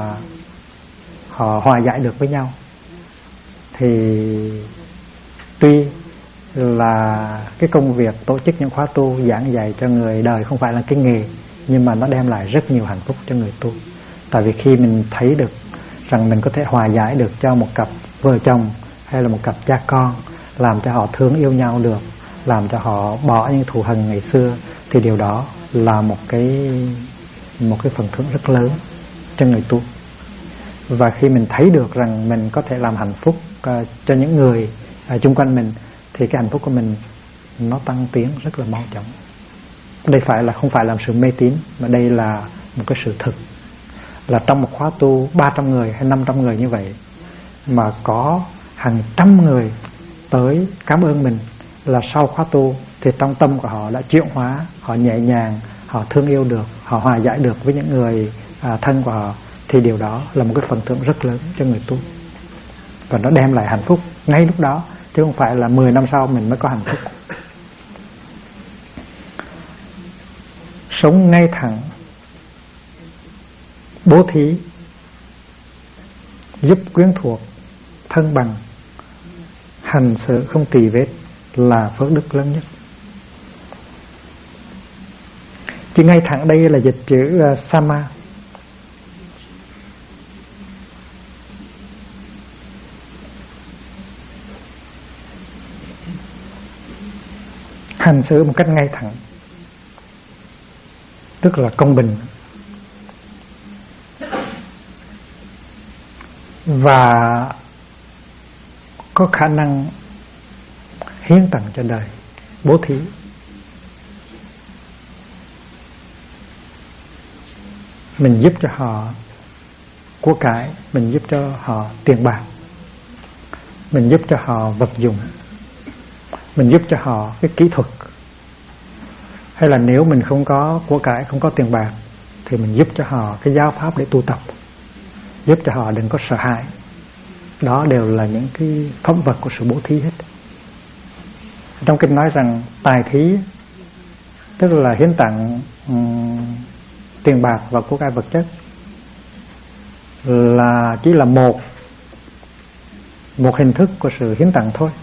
họ hòa giải được với nhau. Thì tuy là cái công việc tổ chức những khóa tu giảng dạy cho người đời không phải là cái nghề, nhưng mà nó đem lại rất nhiều hạnh phúc cho người tu. Tại vì khi mình thấy được rằng mình có thể hòa giải được cho một cặp vợ chồng hay là một cặp cha con, làm cho họ thương yêu nhau được, làm cho họ bỏ những thù hằn ngày xưa, thì điều đó là một cái phần thưởng rất lớn cho người tu. Và khi mình thấy được rằng mình có thể làm hạnh phúc cho những người xung quanh mình, thì cái hạnh phúc của mình nó tăng tiến rất là mau chóng. Đây không phải là sự mê tín, mà đây là một cái sự thực. Là trong một khóa tu 300 người hay 500 người như vậy, mà có hàng trăm người tới cảm ơn mình, là sau khóa tu thì trong tâm của họ đã chuyển hóa, họ nhẹ nhàng, họ thương yêu được, họ hòa giải được với những người thân của họ, thì điều đó là một cái phần thưởng rất lớn cho người tu. Và nó đem lại hạnh phúc ngay lúc đó, chứ không phải là 10 năm sau mình mới có hạnh phúc. Sống ngay thẳng, bố thí, giúp quyến thuộc, thân bằng, hành sự không tỳ vết là phước đức lớn nhất. Chữ ngay thẳng đây là dịch chữ Sama. hành xử một cách ngay thẳng, tức là công bình, và có khả năng hiến tặng cho đời, bố thí. Mình giúp cho họ của cải, mình giúp cho họ tiền bạc, mình giúp cho họ vật dụng, mình giúp cho họ cái kỹ thuật. Hay là nếu mình không có của cải, không có tiền bạc, thì mình giúp cho họ cái giáo pháp để tu tập, giúp cho họ đừng có sợ hãi. Đó đều là những cái phẩm vật của sự bố thí hết. Trong kinh nói rằng tài thí, tức là hiến tặng tiền bạc và của cải vật chất, là chỉ là một hình thức của sự hiến tặng thôi.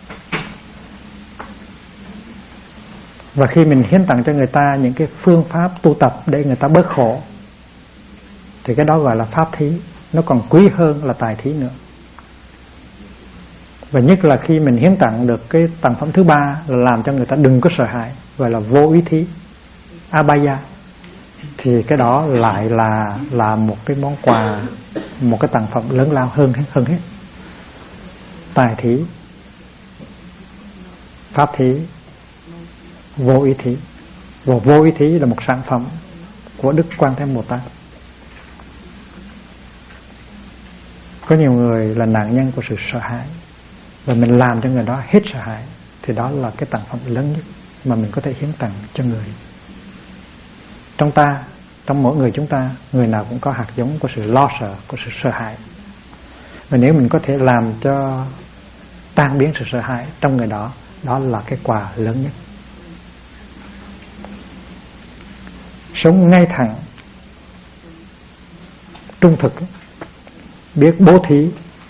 Và khi mình hiến tặng cho người ta những cái phương pháp tu tập để người ta bớt khổ, thì cái đó gọi là pháp thí. Nó còn quý hơn là tài thí nữa. Và nhất là khi mình hiến tặng được cái tặng phẩm thứ ba là làm cho người ta đừng có sợ hãi, gọi là vô ý thí, abhaya, thì cái đó lại là một cái món quà, một cái tặng phẩm lớn lao hơn hết. Tài thí, pháp thí, vô ý thí. Và vô ý thí là một sản phẩm của Đức Quan Thế Bồ Tát. Có nhiều người là nạn nhân của sự sợ hãi, và mình làm cho người đó hết sợ hãi, thì đó là cái tặng phẩm lớn nhất mà mình có thể hiến tặng cho người. Trong mỗi người chúng ta, người nào cũng có hạt giống của sự lo sợ, của sự sợ hãi. Và nếu mình có thể làm cho tan biến sự sợ hãi trong người đó, đó là cái quà lớn nhất. Sống ngay thẳng, trung thực, biết bố thí,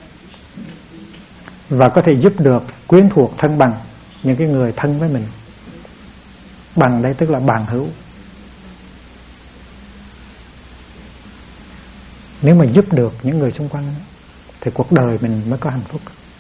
và có thể giúp được quyến thuộc thân bằng, những cái người thân với mình. Bằng đây tức là bằng hữu. Nếu mà giúp được những người xung quanh thì cuộc đời mình mới có hạnh phúc.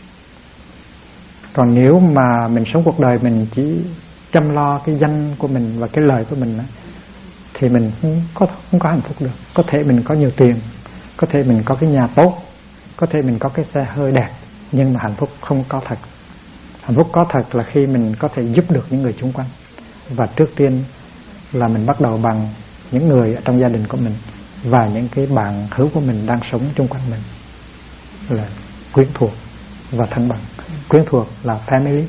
Còn nếu mà mình sống cuộc đời mình chỉ chăm lo cái danh của mình và cái lời của mình, thì mình không có hạnh phúc được. Có thể mình có nhiều tiền, có thể mình có cái nhà tốt, có thể mình có cái xe hơi đẹp, nhưng mà hạnh phúc không có thật. Hạnh phúc có thật là khi mình có thể giúp được những người xung quanh. Và trước tiên là mình bắt đầu bằng những người ở trong gia đình của mình và những cái bạn hữu của mình đang sống xung quanh mình, là quyến thuộc và thân bằng. Quyến thuộc là family,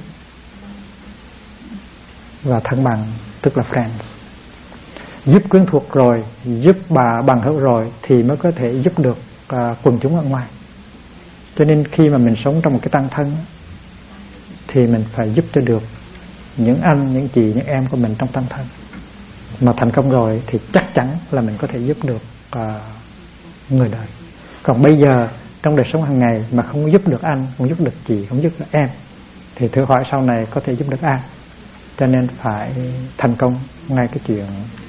và thân bằng tức là friends. Giúp quyến thuộc rồi, giúp bằng hữu rồi thì mới có thể giúp được quần chúng ở ngoài. Cho nên khi mà mình sống trong một cái tăng thân thì mình phải giúp cho được những anh, những chị, những em của mình trong tăng thân. Mà thành công rồi thì chắc chắn là mình có thể giúp được người đời. Còn bây giờ trong đời sống hàng ngày mà không giúp được anh, không giúp được chị, không giúp được em, thì thử hỏi sau này có thể giúp được ai. Cho nên phải thành công ngay cái chuyện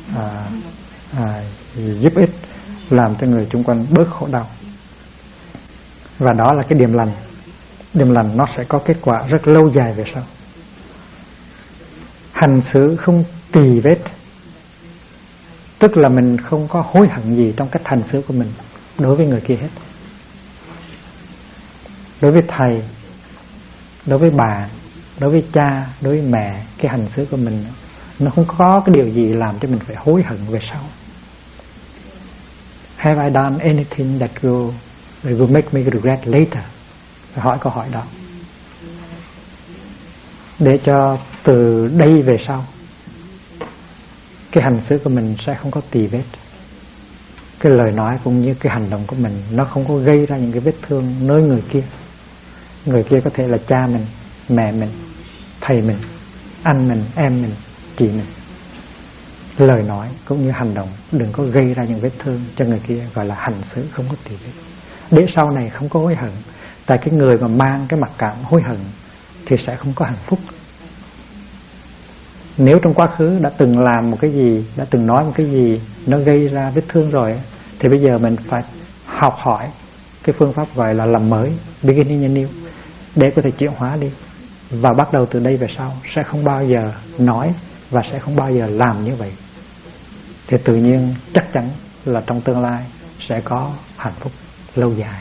giúp ích, làm cho người xung quanh bớt khổ đau. Và đó là cái điểm lành. Điểm lành nó sẽ có kết quả rất lâu dài về sau. Hành xử không tì vết, tức là mình không có hối hận gì trong cách hành xử của mình đối với người kia hết. Đối với thầy, đối với bà, đối với cha, đối với mẹ, cái hành xử của mình nó không có cái điều gì làm cho mình phải hối hận về sau. Have I done anything that will make me regret later? Phải hỏi câu hỏi đó, để cho từ đây về sau cái hành xử của mình sẽ không có tì vết. Cái lời nói cũng như cái hành động của mình nó không có gây ra những cái vết thương nơi người kia. Người kia có thể là cha mình, mẹ mình, thầy mình, anh mình, em mình, chị mình. Lời nói cũng như hành động đừng có gây ra những vết thương cho người kia, gọi là hành xử không có tì vết, để sau này không có hối hận. Tại cái người mà mang cái mặc cảm hối hận thì sẽ không có hạnh phúc. Nếu trong quá khứ đã từng làm một cái gì, đã từng nói một cái gì nó gây ra vết thương rồi, thì bây giờ mình phải học hỏi cái phương pháp gọi là làm mới, beginning anew, để có thể chuyển hóa đi. và bắt đầu từ đây về sau sẽ không bao giờ nói và sẽ không bao giờ làm như vậy, thì tự nhiên chắc chắn là trong tương lai sẽ có hạnh phúc lâu dài.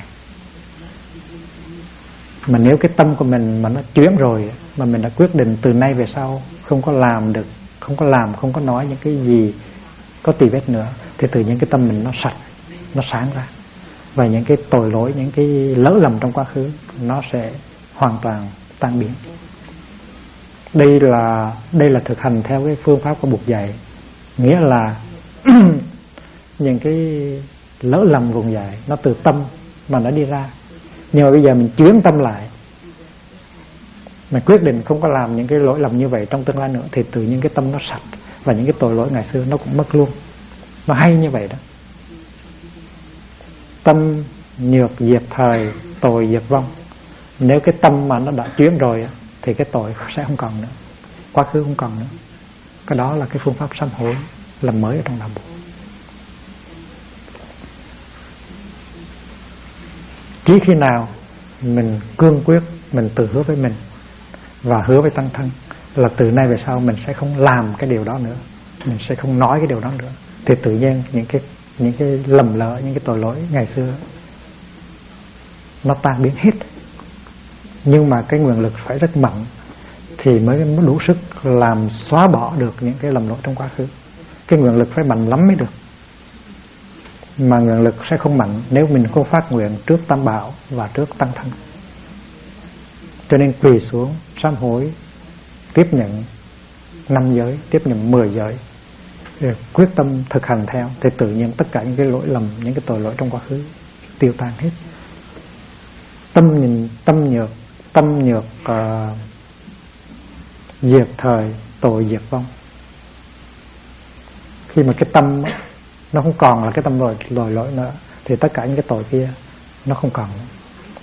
Mà nếu cái tâm của mình mà nó chuyển rồi, mà mình đã quyết định từ nay về sau không có làm được, không có làm, không có nói những cái gì có tì vết nữa, thì tự nhiên cái tâm mình nó sạch, nó sáng ra, và những cái tội lỗi, những cái lỡ lầm trong quá khứ nó sẽ hoàn toàn tan biến. Đây là thực hành theo cái phương pháp của Bụt dạy, nghĩa là những cái lỡ lầm vùng dạy nó từ tâm mà nó đi ra, nhưng mà bây giờ mình chuyển tâm lại, mình quyết định không có làm những cái lỗi lầm như vậy trong tương lai nữa, thì tự nhiên cái tâm nó sạch, và những cái tội lỗi ngày xưa nó cũng mất luôn. Nó hay như vậy đó. Tâm nhược diệt thời, tội diệt vong. Nếu cái tâm mà nó đã chuyển rồi thì cái tội sẽ không còn nữa, quá khứ không còn nữa. Cái đó là cái phương pháp sám hối làm mới ở trong đạo Bụt. Chỉ khi nào mình cương quyết, mình tự hứa với mình và hứa với tăng thân là từ nay về sau mình sẽ không làm cái điều đó nữa, mình sẽ không nói cái điều đó nữa, thì tự nhiên những cái lầm lỡ, những cái tội lỗi ngày xưa nó tan biến hết. Nhưng mà cái nguồn lực phải rất mạnh thì mới đủ sức làm xóa bỏ được những cái lầm lỗi trong quá khứ. Cái nguồn lực phải mạnh lắm mới được. Mà nguồn lực sẽ không mạnh nếu mình không phát nguyện trước Tam Bảo và trước tăng thân. Cho nên quỳ xuống sám hối, tiếp nhận 5 giới, tiếp nhận 10 giới, quyết tâm thực hành theo, thì tự nhiên tất cả những cái lỗi lầm, những cái tội lỗi trong quá khứ tiêu tan hết. Tâm nhược diệt thời, tội diệt vong. Khi mà cái tâm nó không còn là cái tâm lỗi nữa, thì tất cả những cái tội kia nó không còn nữa.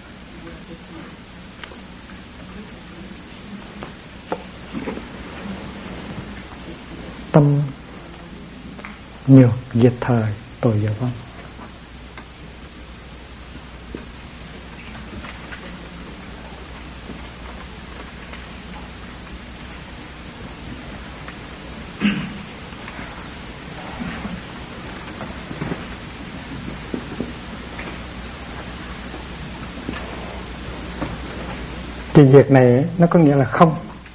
Tâm nhược diệt thời, tội diệt vong. Cái việc này nó có nghĩa là không.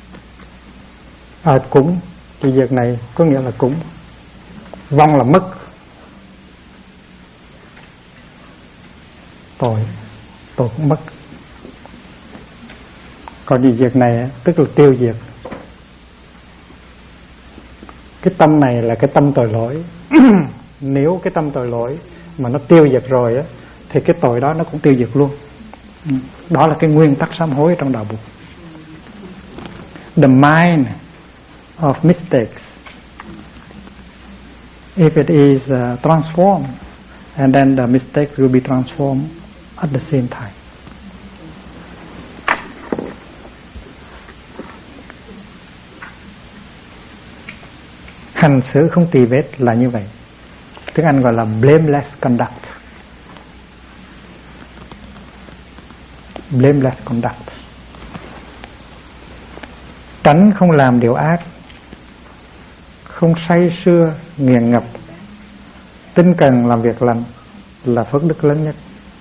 Cũng, cái việc này có nghĩa là cũng. Vong là mất. Tội cũng mất. Còn cái việc này tức là tiêu diệt. Cái tâm này là cái tâm tội lỗi. Nếu cái tâm tội lỗi mà nó tiêu diệt rồi á, thì cái tội đó nó cũng tiêu diệt luôn. Đó là cái nguyên tắc sám hối trong đạo Bụt. The mind of mistakes, if it is transformed, and then the mistake will be transformed at the same time. Hành xử không tì vết là như vậy. Tiếng Anh gọi là blameless conduct. Blameless conduct. Tránh không làm điều ác, không say sưa nghiền ngập, tinh cần làm việc lành là phước đức lớn nhất.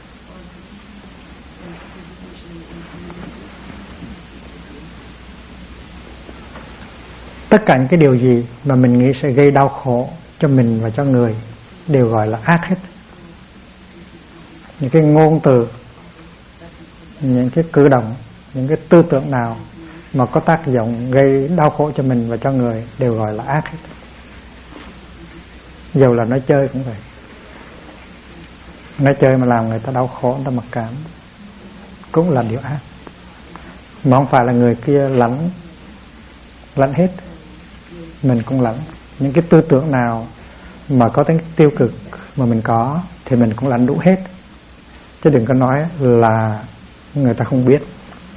Tất cả những cái điều gì mà mình nghĩ sẽ gây đau khổ cho mình và cho người đều gọi là ác hết. Những cái ngôn từ, những cái cử động, những cái tư tưởng nào mà có tác dụng gây đau khổ cho mình và cho người đều gọi là ác hết. Dù là nói chơi cũng vậy. Nói chơi mà làm người ta đau khổ, người ta mặc cảm cũng là điều ác. Mà không phải là người kia lãnh hết, mình cũng lãnh. Những cái tư tưởng nào mà có tính tiêu cực mà mình có thì mình cũng lãnh đủ hết. Chứ đừng có nói là người ta không biết.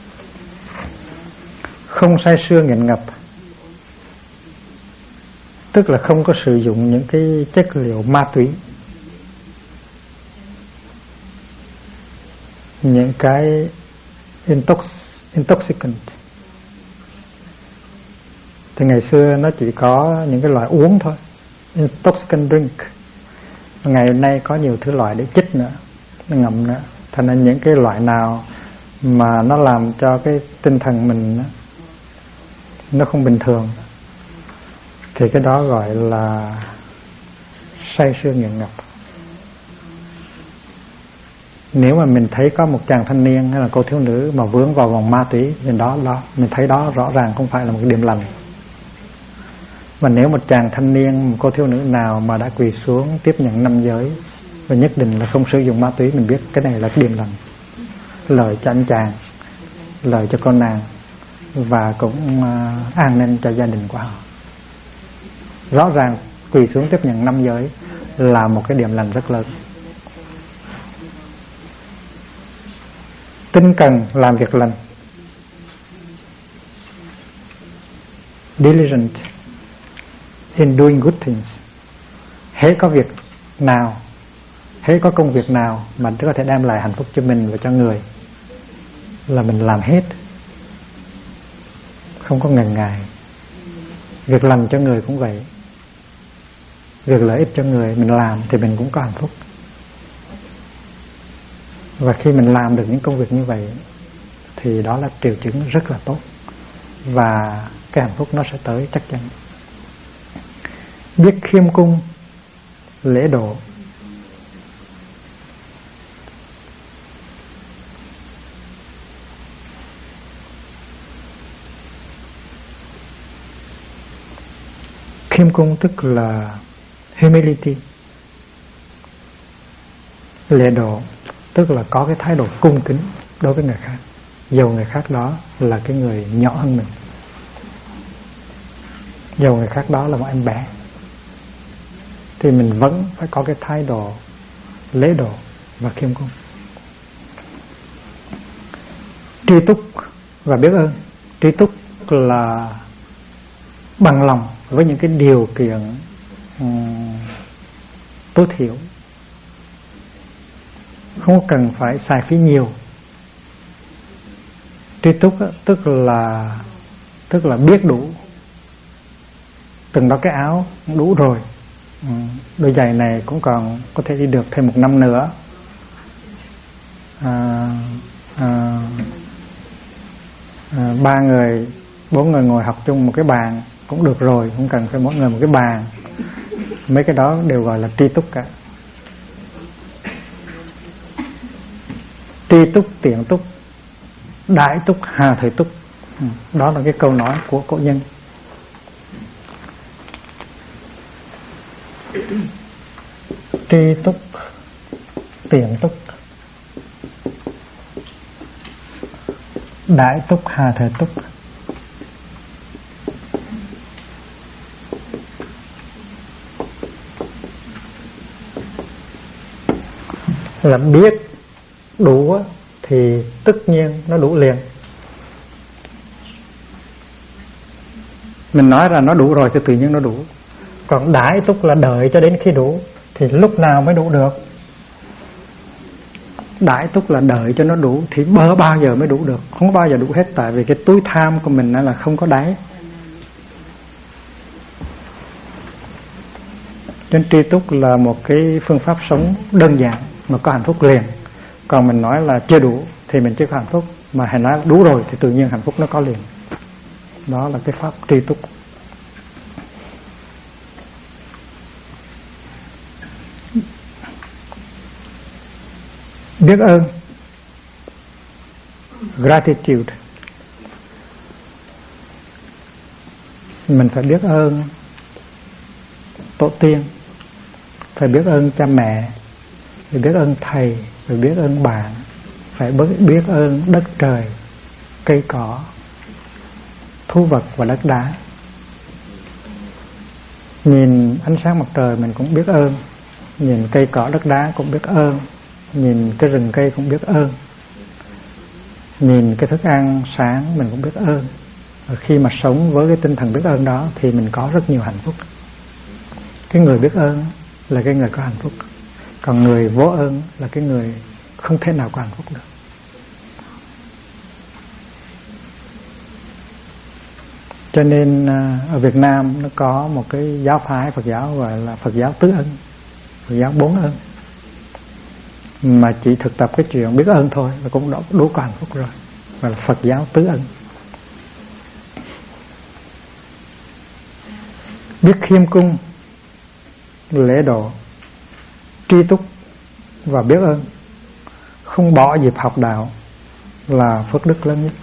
Không say sưa nghiện ngập, tức là không có sử dụng những cái chất liệu ma túy, những cái intoxicant, Thì ngày xưa nó chỉ có những cái loại uống thôi, intoxicant drink. Ngày nay có nhiều thứ loại để chích nữa, nó ngậm nữa. Thành nên những cái loại nào mà nó làm cho cái tinh thần mình nó không bình thường thì cái đó gọi là say sưa nghiện ngập. Nếu mà mình thấy có một chàng thanh niên hay là cô thiếu nữ mà vướng vào vòng ma túy thì đó mình thấy đó rõ ràng không phải là một cái điểm lành. Và nếu một chàng thanh niên, một cô thiếu nữ nào mà đã quỳ xuống tiếp nhận 5 giới và nhất định là không sử dụng ma túy, mình biết cái này là cái điểm lành. Lời cho anh chàng, lời cho con nàng, và cũng an ninh cho gia đình của họ. Rõ ràng quỳ xuống tiếp nhận 5 giới là một cái điểm lành rất lớn. Tinh cần làm việc lành, diligent in doing good things. Hễ có việc nào, hễ có công việc nào mà có thể đem lại hạnh phúc cho mình và cho người là mình làm hết, không có ngần ngại. Việc lành cho người cũng vậy, việc lợi ích cho người mình làm thì mình cũng có hạnh phúc. Và khi mình làm được những công việc như vậy thì đó là triệu chứng rất là tốt, và cái hạnh phúc nó sẽ tới chắc chắn. Biết khiêm cung, lễ độ. Khiêm cung tức là humility. Lễ độ tức là có cái thái độ cung kính đối với người khác, dầu người khác đó là cái người nhỏ hơn mình, dầu người khác đó là một em bé, thì mình vẫn phải có cái thái độ lễ độ và khiêm cung. Tri túc và biết ơn. Tri túc là bằng lòng với những cái điều kiện tối thiểu, không cần phải xài phí nhiều. Tri túc tức là biết đủ, từng đó cái áo cũng đủ rồi, đôi giày này cũng còn có thể đi được thêm 1 năm nữa. 3 người 4 người ngồi học chung một cái bàn cũng được rồi, không cần phải mỗi người một cái bàn. Mấy cái đó đều gọi là tri túc cả. Tri túc, tiện túc, đại túc, hà thời túc. Đó là cái câu nói của cổ nhân. Tri túc, tiện túc, đại túc, hà thời túc. Là biết đủ thì tất nhiên nó đủ liền. Mình nói là nó đủ rồi thì tự nhiên nó đủ. Còn đãi túc là đợi cho đến khi đủ, thì lúc nào mới đủ được. Đãi túc là đợi cho nó đủ thì bao giờ mới đủ được, không bao giờ đủ hết. Tại vì cái túi tham của mình là không có đáy. Nên tri túc là một cái phương pháp sống đơn giản mà có hạnh phúc liền. Còn mình nói là chưa đủ thì mình chưa có hạnh phúc, mà hãy nói đủ rồi thì tự nhiên hạnh phúc nó có liền. Đó là cái pháp tri túc. Biết ơn, gratitude. Mình phải biết ơn tổ tiên, phải biết ơn cha mẹ, phải biết ơn thầy, phải biết ơn bạn, phải biết ơn đất trời, cây cỏ, thú vật và đất đá. Nhìn ánh sáng mặt trời mình cũng biết ơn, nhìn cây cỏ đất đá cũng biết ơn, nhìn cái rừng cây cũng biết ơn, nhìn cái thức ăn sáng mình cũng biết ơn. Và khi mà sống với cái tinh thần biết ơn đó thì mình có rất nhiều hạnh phúc. Cái người biết ơn là cái người có hạnh phúc, còn người vô ơn là cái người không thể nào có hạnh phúc được. Cho nên ở Việt Nam nó có một cái giáo phái Phật giáo gọi là Phật giáo tứ ân, Phật giáo 4 ân, mà chỉ thực tập cái chuyện biết ơn thôi là cũng đủ có hạnh phúc rồi, gọi là Phật giáo tứ ân. Biết khiêm cung, lễ độ, tri túc và biết ơn, không bỏ dịp học đạo là phước đức lớn nhất.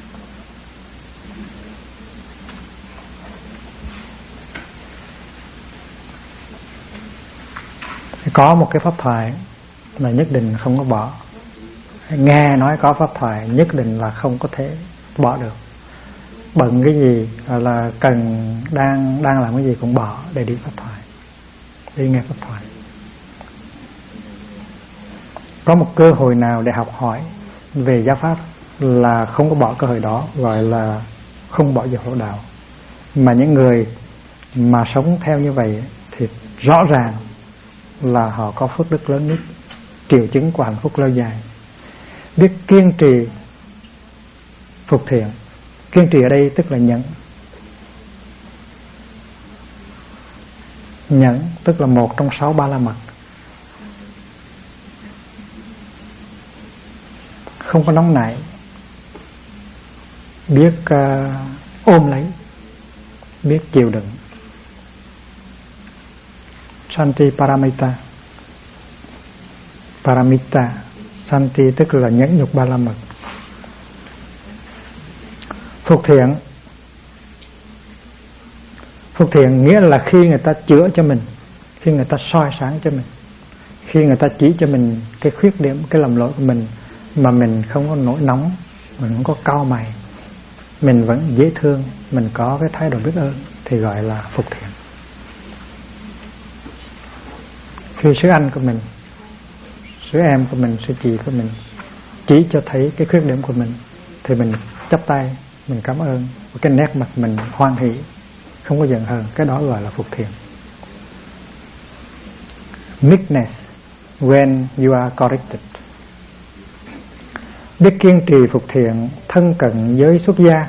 Có một cái pháp thoại mà nhất định không có bỏ. Nghe nói có pháp thoại nhất định là không có thể bỏ được. Bận cái gì là cần đang làm cái gì cũng bỏ để đi pháp thoại, đi nghe pháp thoại. Có một cơ hội nào để học hỏi về giáo pháp là không có bỏ cơ hội đó, gọi là không bỏ dịp học đạo. Mà những người mà sống theo như vậy thì rõ ràng là họ có phước đức lớn nhất, triệu chứng của hạnh phúc lâu dài. Biết kiên trì phục thiện. Kiên trì ở đây tức là nhẫn. Nhẫn tức là một trong 6 ba la mật. Không có nóng nảy, biết ôm lấy, biết chịu đựng. Santi Paramita. Paramita, Santi tức là nhẫn nhục ba la mật. Phục thiện. Phục thiện nghĩa là khi người ta chữa cho mình, khi người ta soi sáng cho mình, khi người ta chỉ cho mình cái khuyết điểm, cái lầm lỗi của mình, mà mình không có nổi nóng, mình không có cau mày, mình vẫn dễ thương, mình có cái thái độ biết ơn, thì gọi là phục thiện. Khi sư anh của mình, sư em của mình, sư chị của mình chỉ cho thấy cái khuyết điểm của mình, thì mình chắp tay, mình cảm ơn, cái nét mặt mình hoan hỷ, không có giận hờn, cái đó gọi là phục thiện. Meekness when you are corrected. Biết kiên trì phục thiện, thân cận giới xuất gia.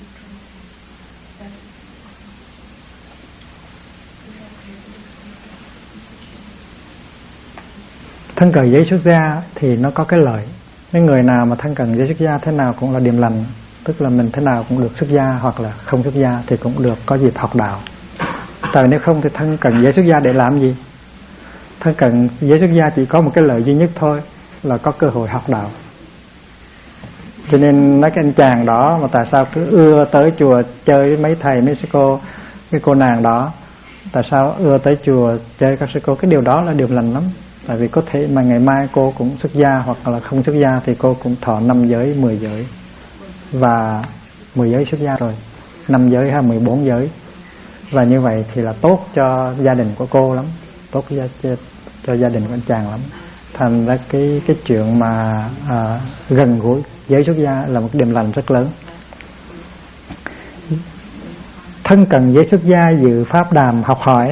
Thân cận giới xuất gia thì nó có cái lợi. Những người nào mà thân cận giới xuất gia thế nào cũng là điềm lành, tức là mình thế nào cũng được xuất gia, hoặc là không xuất gia thì cũng được có dịp học đạo. Tại nếu không thì thân cận giới xuất gia để làm gì? Thân cận giới xuất gia chỉ có một cái lợi duy nhất thôi, là có cơ hội học đạo. Cho nên mấy cái anh chàng đó mà tại sao cứ ưa tới chùa chơi với mấy thầy, mấy sư cô, cái cô nàng đó, tại sao ưa tới chùa chơi các sư cô? Cái điều đó là điều lành lắm. Tại vì có thể mà ngày mai cô cũng xuất gia, hoặc là không xuất gia thì cô cũng thọ 5 giới, 10 giới. Và 10 giới xuất gia rồi, 5 giới hay 14 giới. Và như vậy thì là tốt cho gia đình của cô lắm, tốt cho gia đình của anh chàng lắm. Thành ra cái chuyện mà gần gũi giới xuất gia là một điểm lành rất lớn. Thân cận giới xuất gia, dự pháp đàm học hỏi.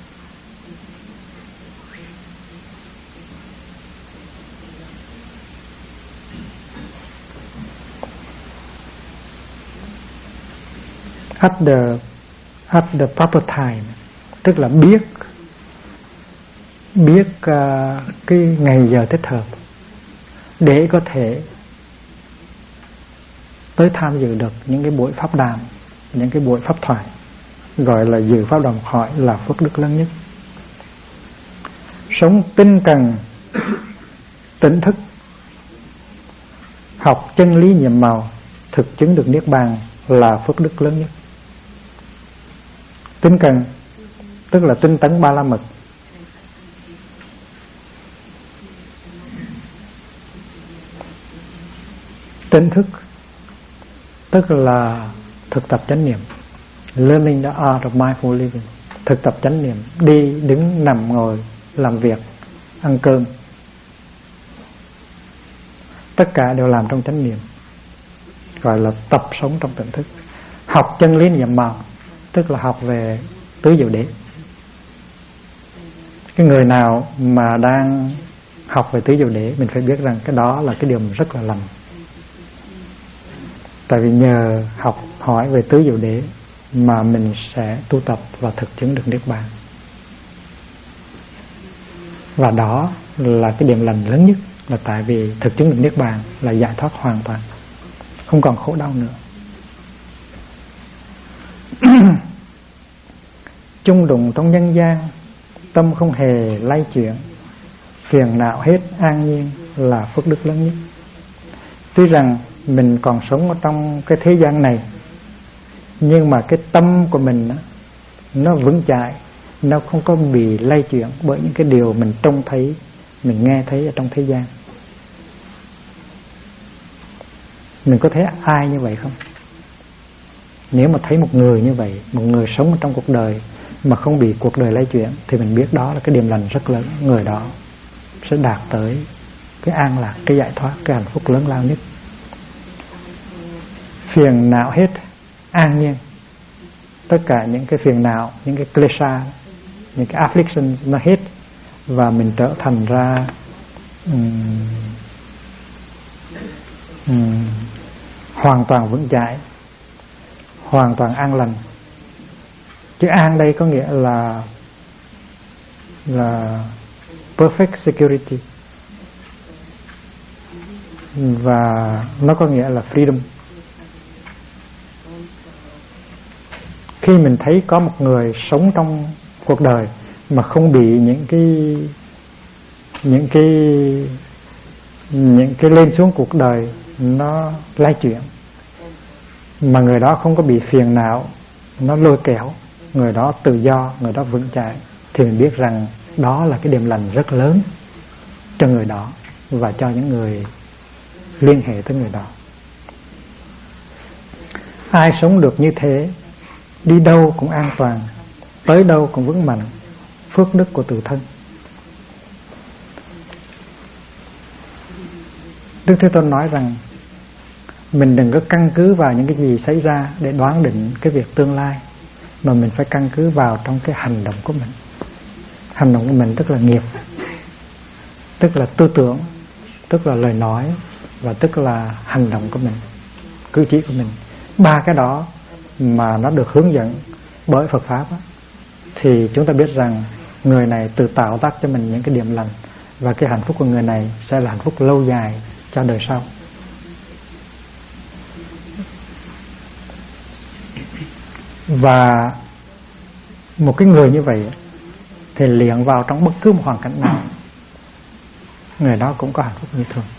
At the proper time, tức là biết cái ngày giờ thích hợp để có thể tới tham dự được những cái buổi pháp đàm, những cái buổi pháp thoại, gọi là dự pháp đàm hỏi, là phước đức lớn nhất. Sống tinh cần, tỉnh thức, học chân lý nhiệm màu, thực chứng được niết bàn là phước đức lớn nhất. Tinh cần tức là tinh tấn ba la mật. Tỉnh thức tức là thực tập chánh niệm, learning the art of mindful living. Thực tập chánh niệm, đi, đứng, nằm, ngồi, làm việc, ăn cơm, tất cả đều làm trong chánh niệm, gọi là tập sống trong tỉnh thức. Học chân lý nhiệm màu tức là học về tứ diệu đế. Cái người nào mà đang học về tứ diệu đế, mình phải biết rằng cái đó là cái điều rất là lành. Tại vì nhờ học hỏi về tứ diệu đế mà mình sẽ tu tập và thực chứng được Niết Bàn. Và đó là cái điểm lành lớn nhất, là tại vì thực chứng được Niết Bàn là giải thoát hoàn toàn, không còn khổ đau nữa. Chung đụng trong nhân gian, tâm không hề lay chuyển, phiền não hết an nhiên là phước đức lớn nhất. Tuy rằng mình còn sống ở trong cái thế gian này, nhưng mà cái tâm của mình nó vững chãi, nó không có bị lay chuyển bởi những cái điều mình trông thấy, mình nghe thấy ở trong thế gian. Mình có thấy ai như vậy không? Nếu mà thấy một người như vậy, một người sống trong cuộc đời mà không bị cuộc đời lay chuyển, thì mình biết đó là cái điểm lành rất lớn. Người đó sẽ đạt tới cái an lạc, cái giải thoát, cái hạnh phúc lớn lao nhất. Phiền não hết an nhiên. Tất cả những cái phiền não, những cái klesha, những cái afflictions nó hết, và mình trở thành ra hoàn toàn vững chãi, hoàn toàn an lành. Chữ an đây có nghĩa là perfect security, và nó có nghĩa là freedom. Khi mình thấy có một người sống trong cuộc đời mà không bị những cái lên xuống cuộc đời nó lay chuyển, mà người đó không có bị phiền não nó lôi kéo, người đó tự do, người đó vững chãi, thì mình biết rằng đó là cái điểm lành rất lớn cho người đó và cho những người liên hệ tới người đó. Ai sống được như thế, đi đâu cũng an toàn, tới đâu cũng vững mạnh, phước đức của tự thân. Đức Thế Tôn nói rằng mình đừng có căn cứ vào những cái gì xảy ra để đoán định cái việc tương lai, mà mình phải căn cứ vào trong cái hành động của mình. Hành động của mình tức là nghiệp, tức là tư tưởng, tức là lời nói, và tức là hành động của mình, cử chỉ của mình. Ba cái đó mà nó được hướng dẫn bởi Phật Pháp á, thì chúng ta biết rằng người này tự tạo tác cho mình những cái điểm lành, và cái hạnh phúc của người này sẽ là hạnh phúc lâu dài cho đời sau. Và một cái người như vậy thì liền vào trong bất cứ một hoàn cảnh nào, người đó cũng có hạnh phúc như thường,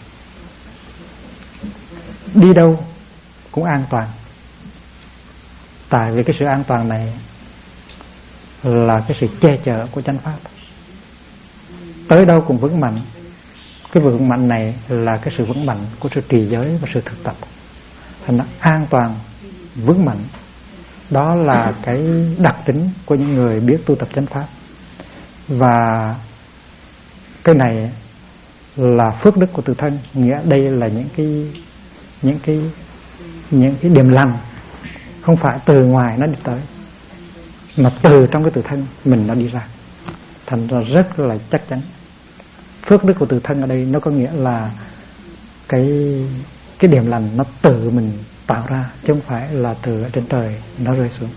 đi đâu cũng an toàn. Tại vì cái sự an toàn này là cái sự che chở của chánh pháp, tới đâu cũng vững mạnh. Cái vững mạnh này là cái sự vững mạnh của sự trì giới và sự thực tập, thành nó an toàn, vững mạnh. Đó là cái đặc tính của những người biết tu tập chánh pháp. Và cái này là phước đức của tự thân, nghĩa đây là những cái điểm lành, không phải từ ngoài nó đi tới, mà từ trong cái tự thân mình nó đi ra, thành ra rất là chắc chắn. Phước đức của tự thân ở đây nó có nghĩa là cái điểm lành nó tự mình tạo ra, chứ không phải là từ ở trên trời nó rơi xuống.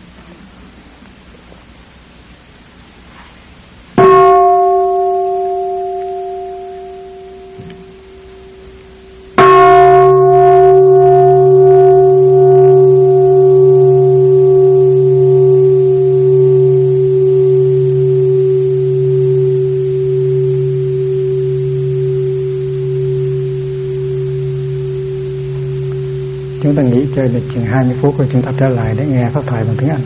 Chúng ta nghỉ chơi được chừng 20 phút rồi chúng ta trở lại để nghe pháp thoại bằng tiếng Anh.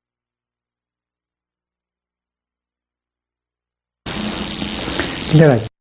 Thế là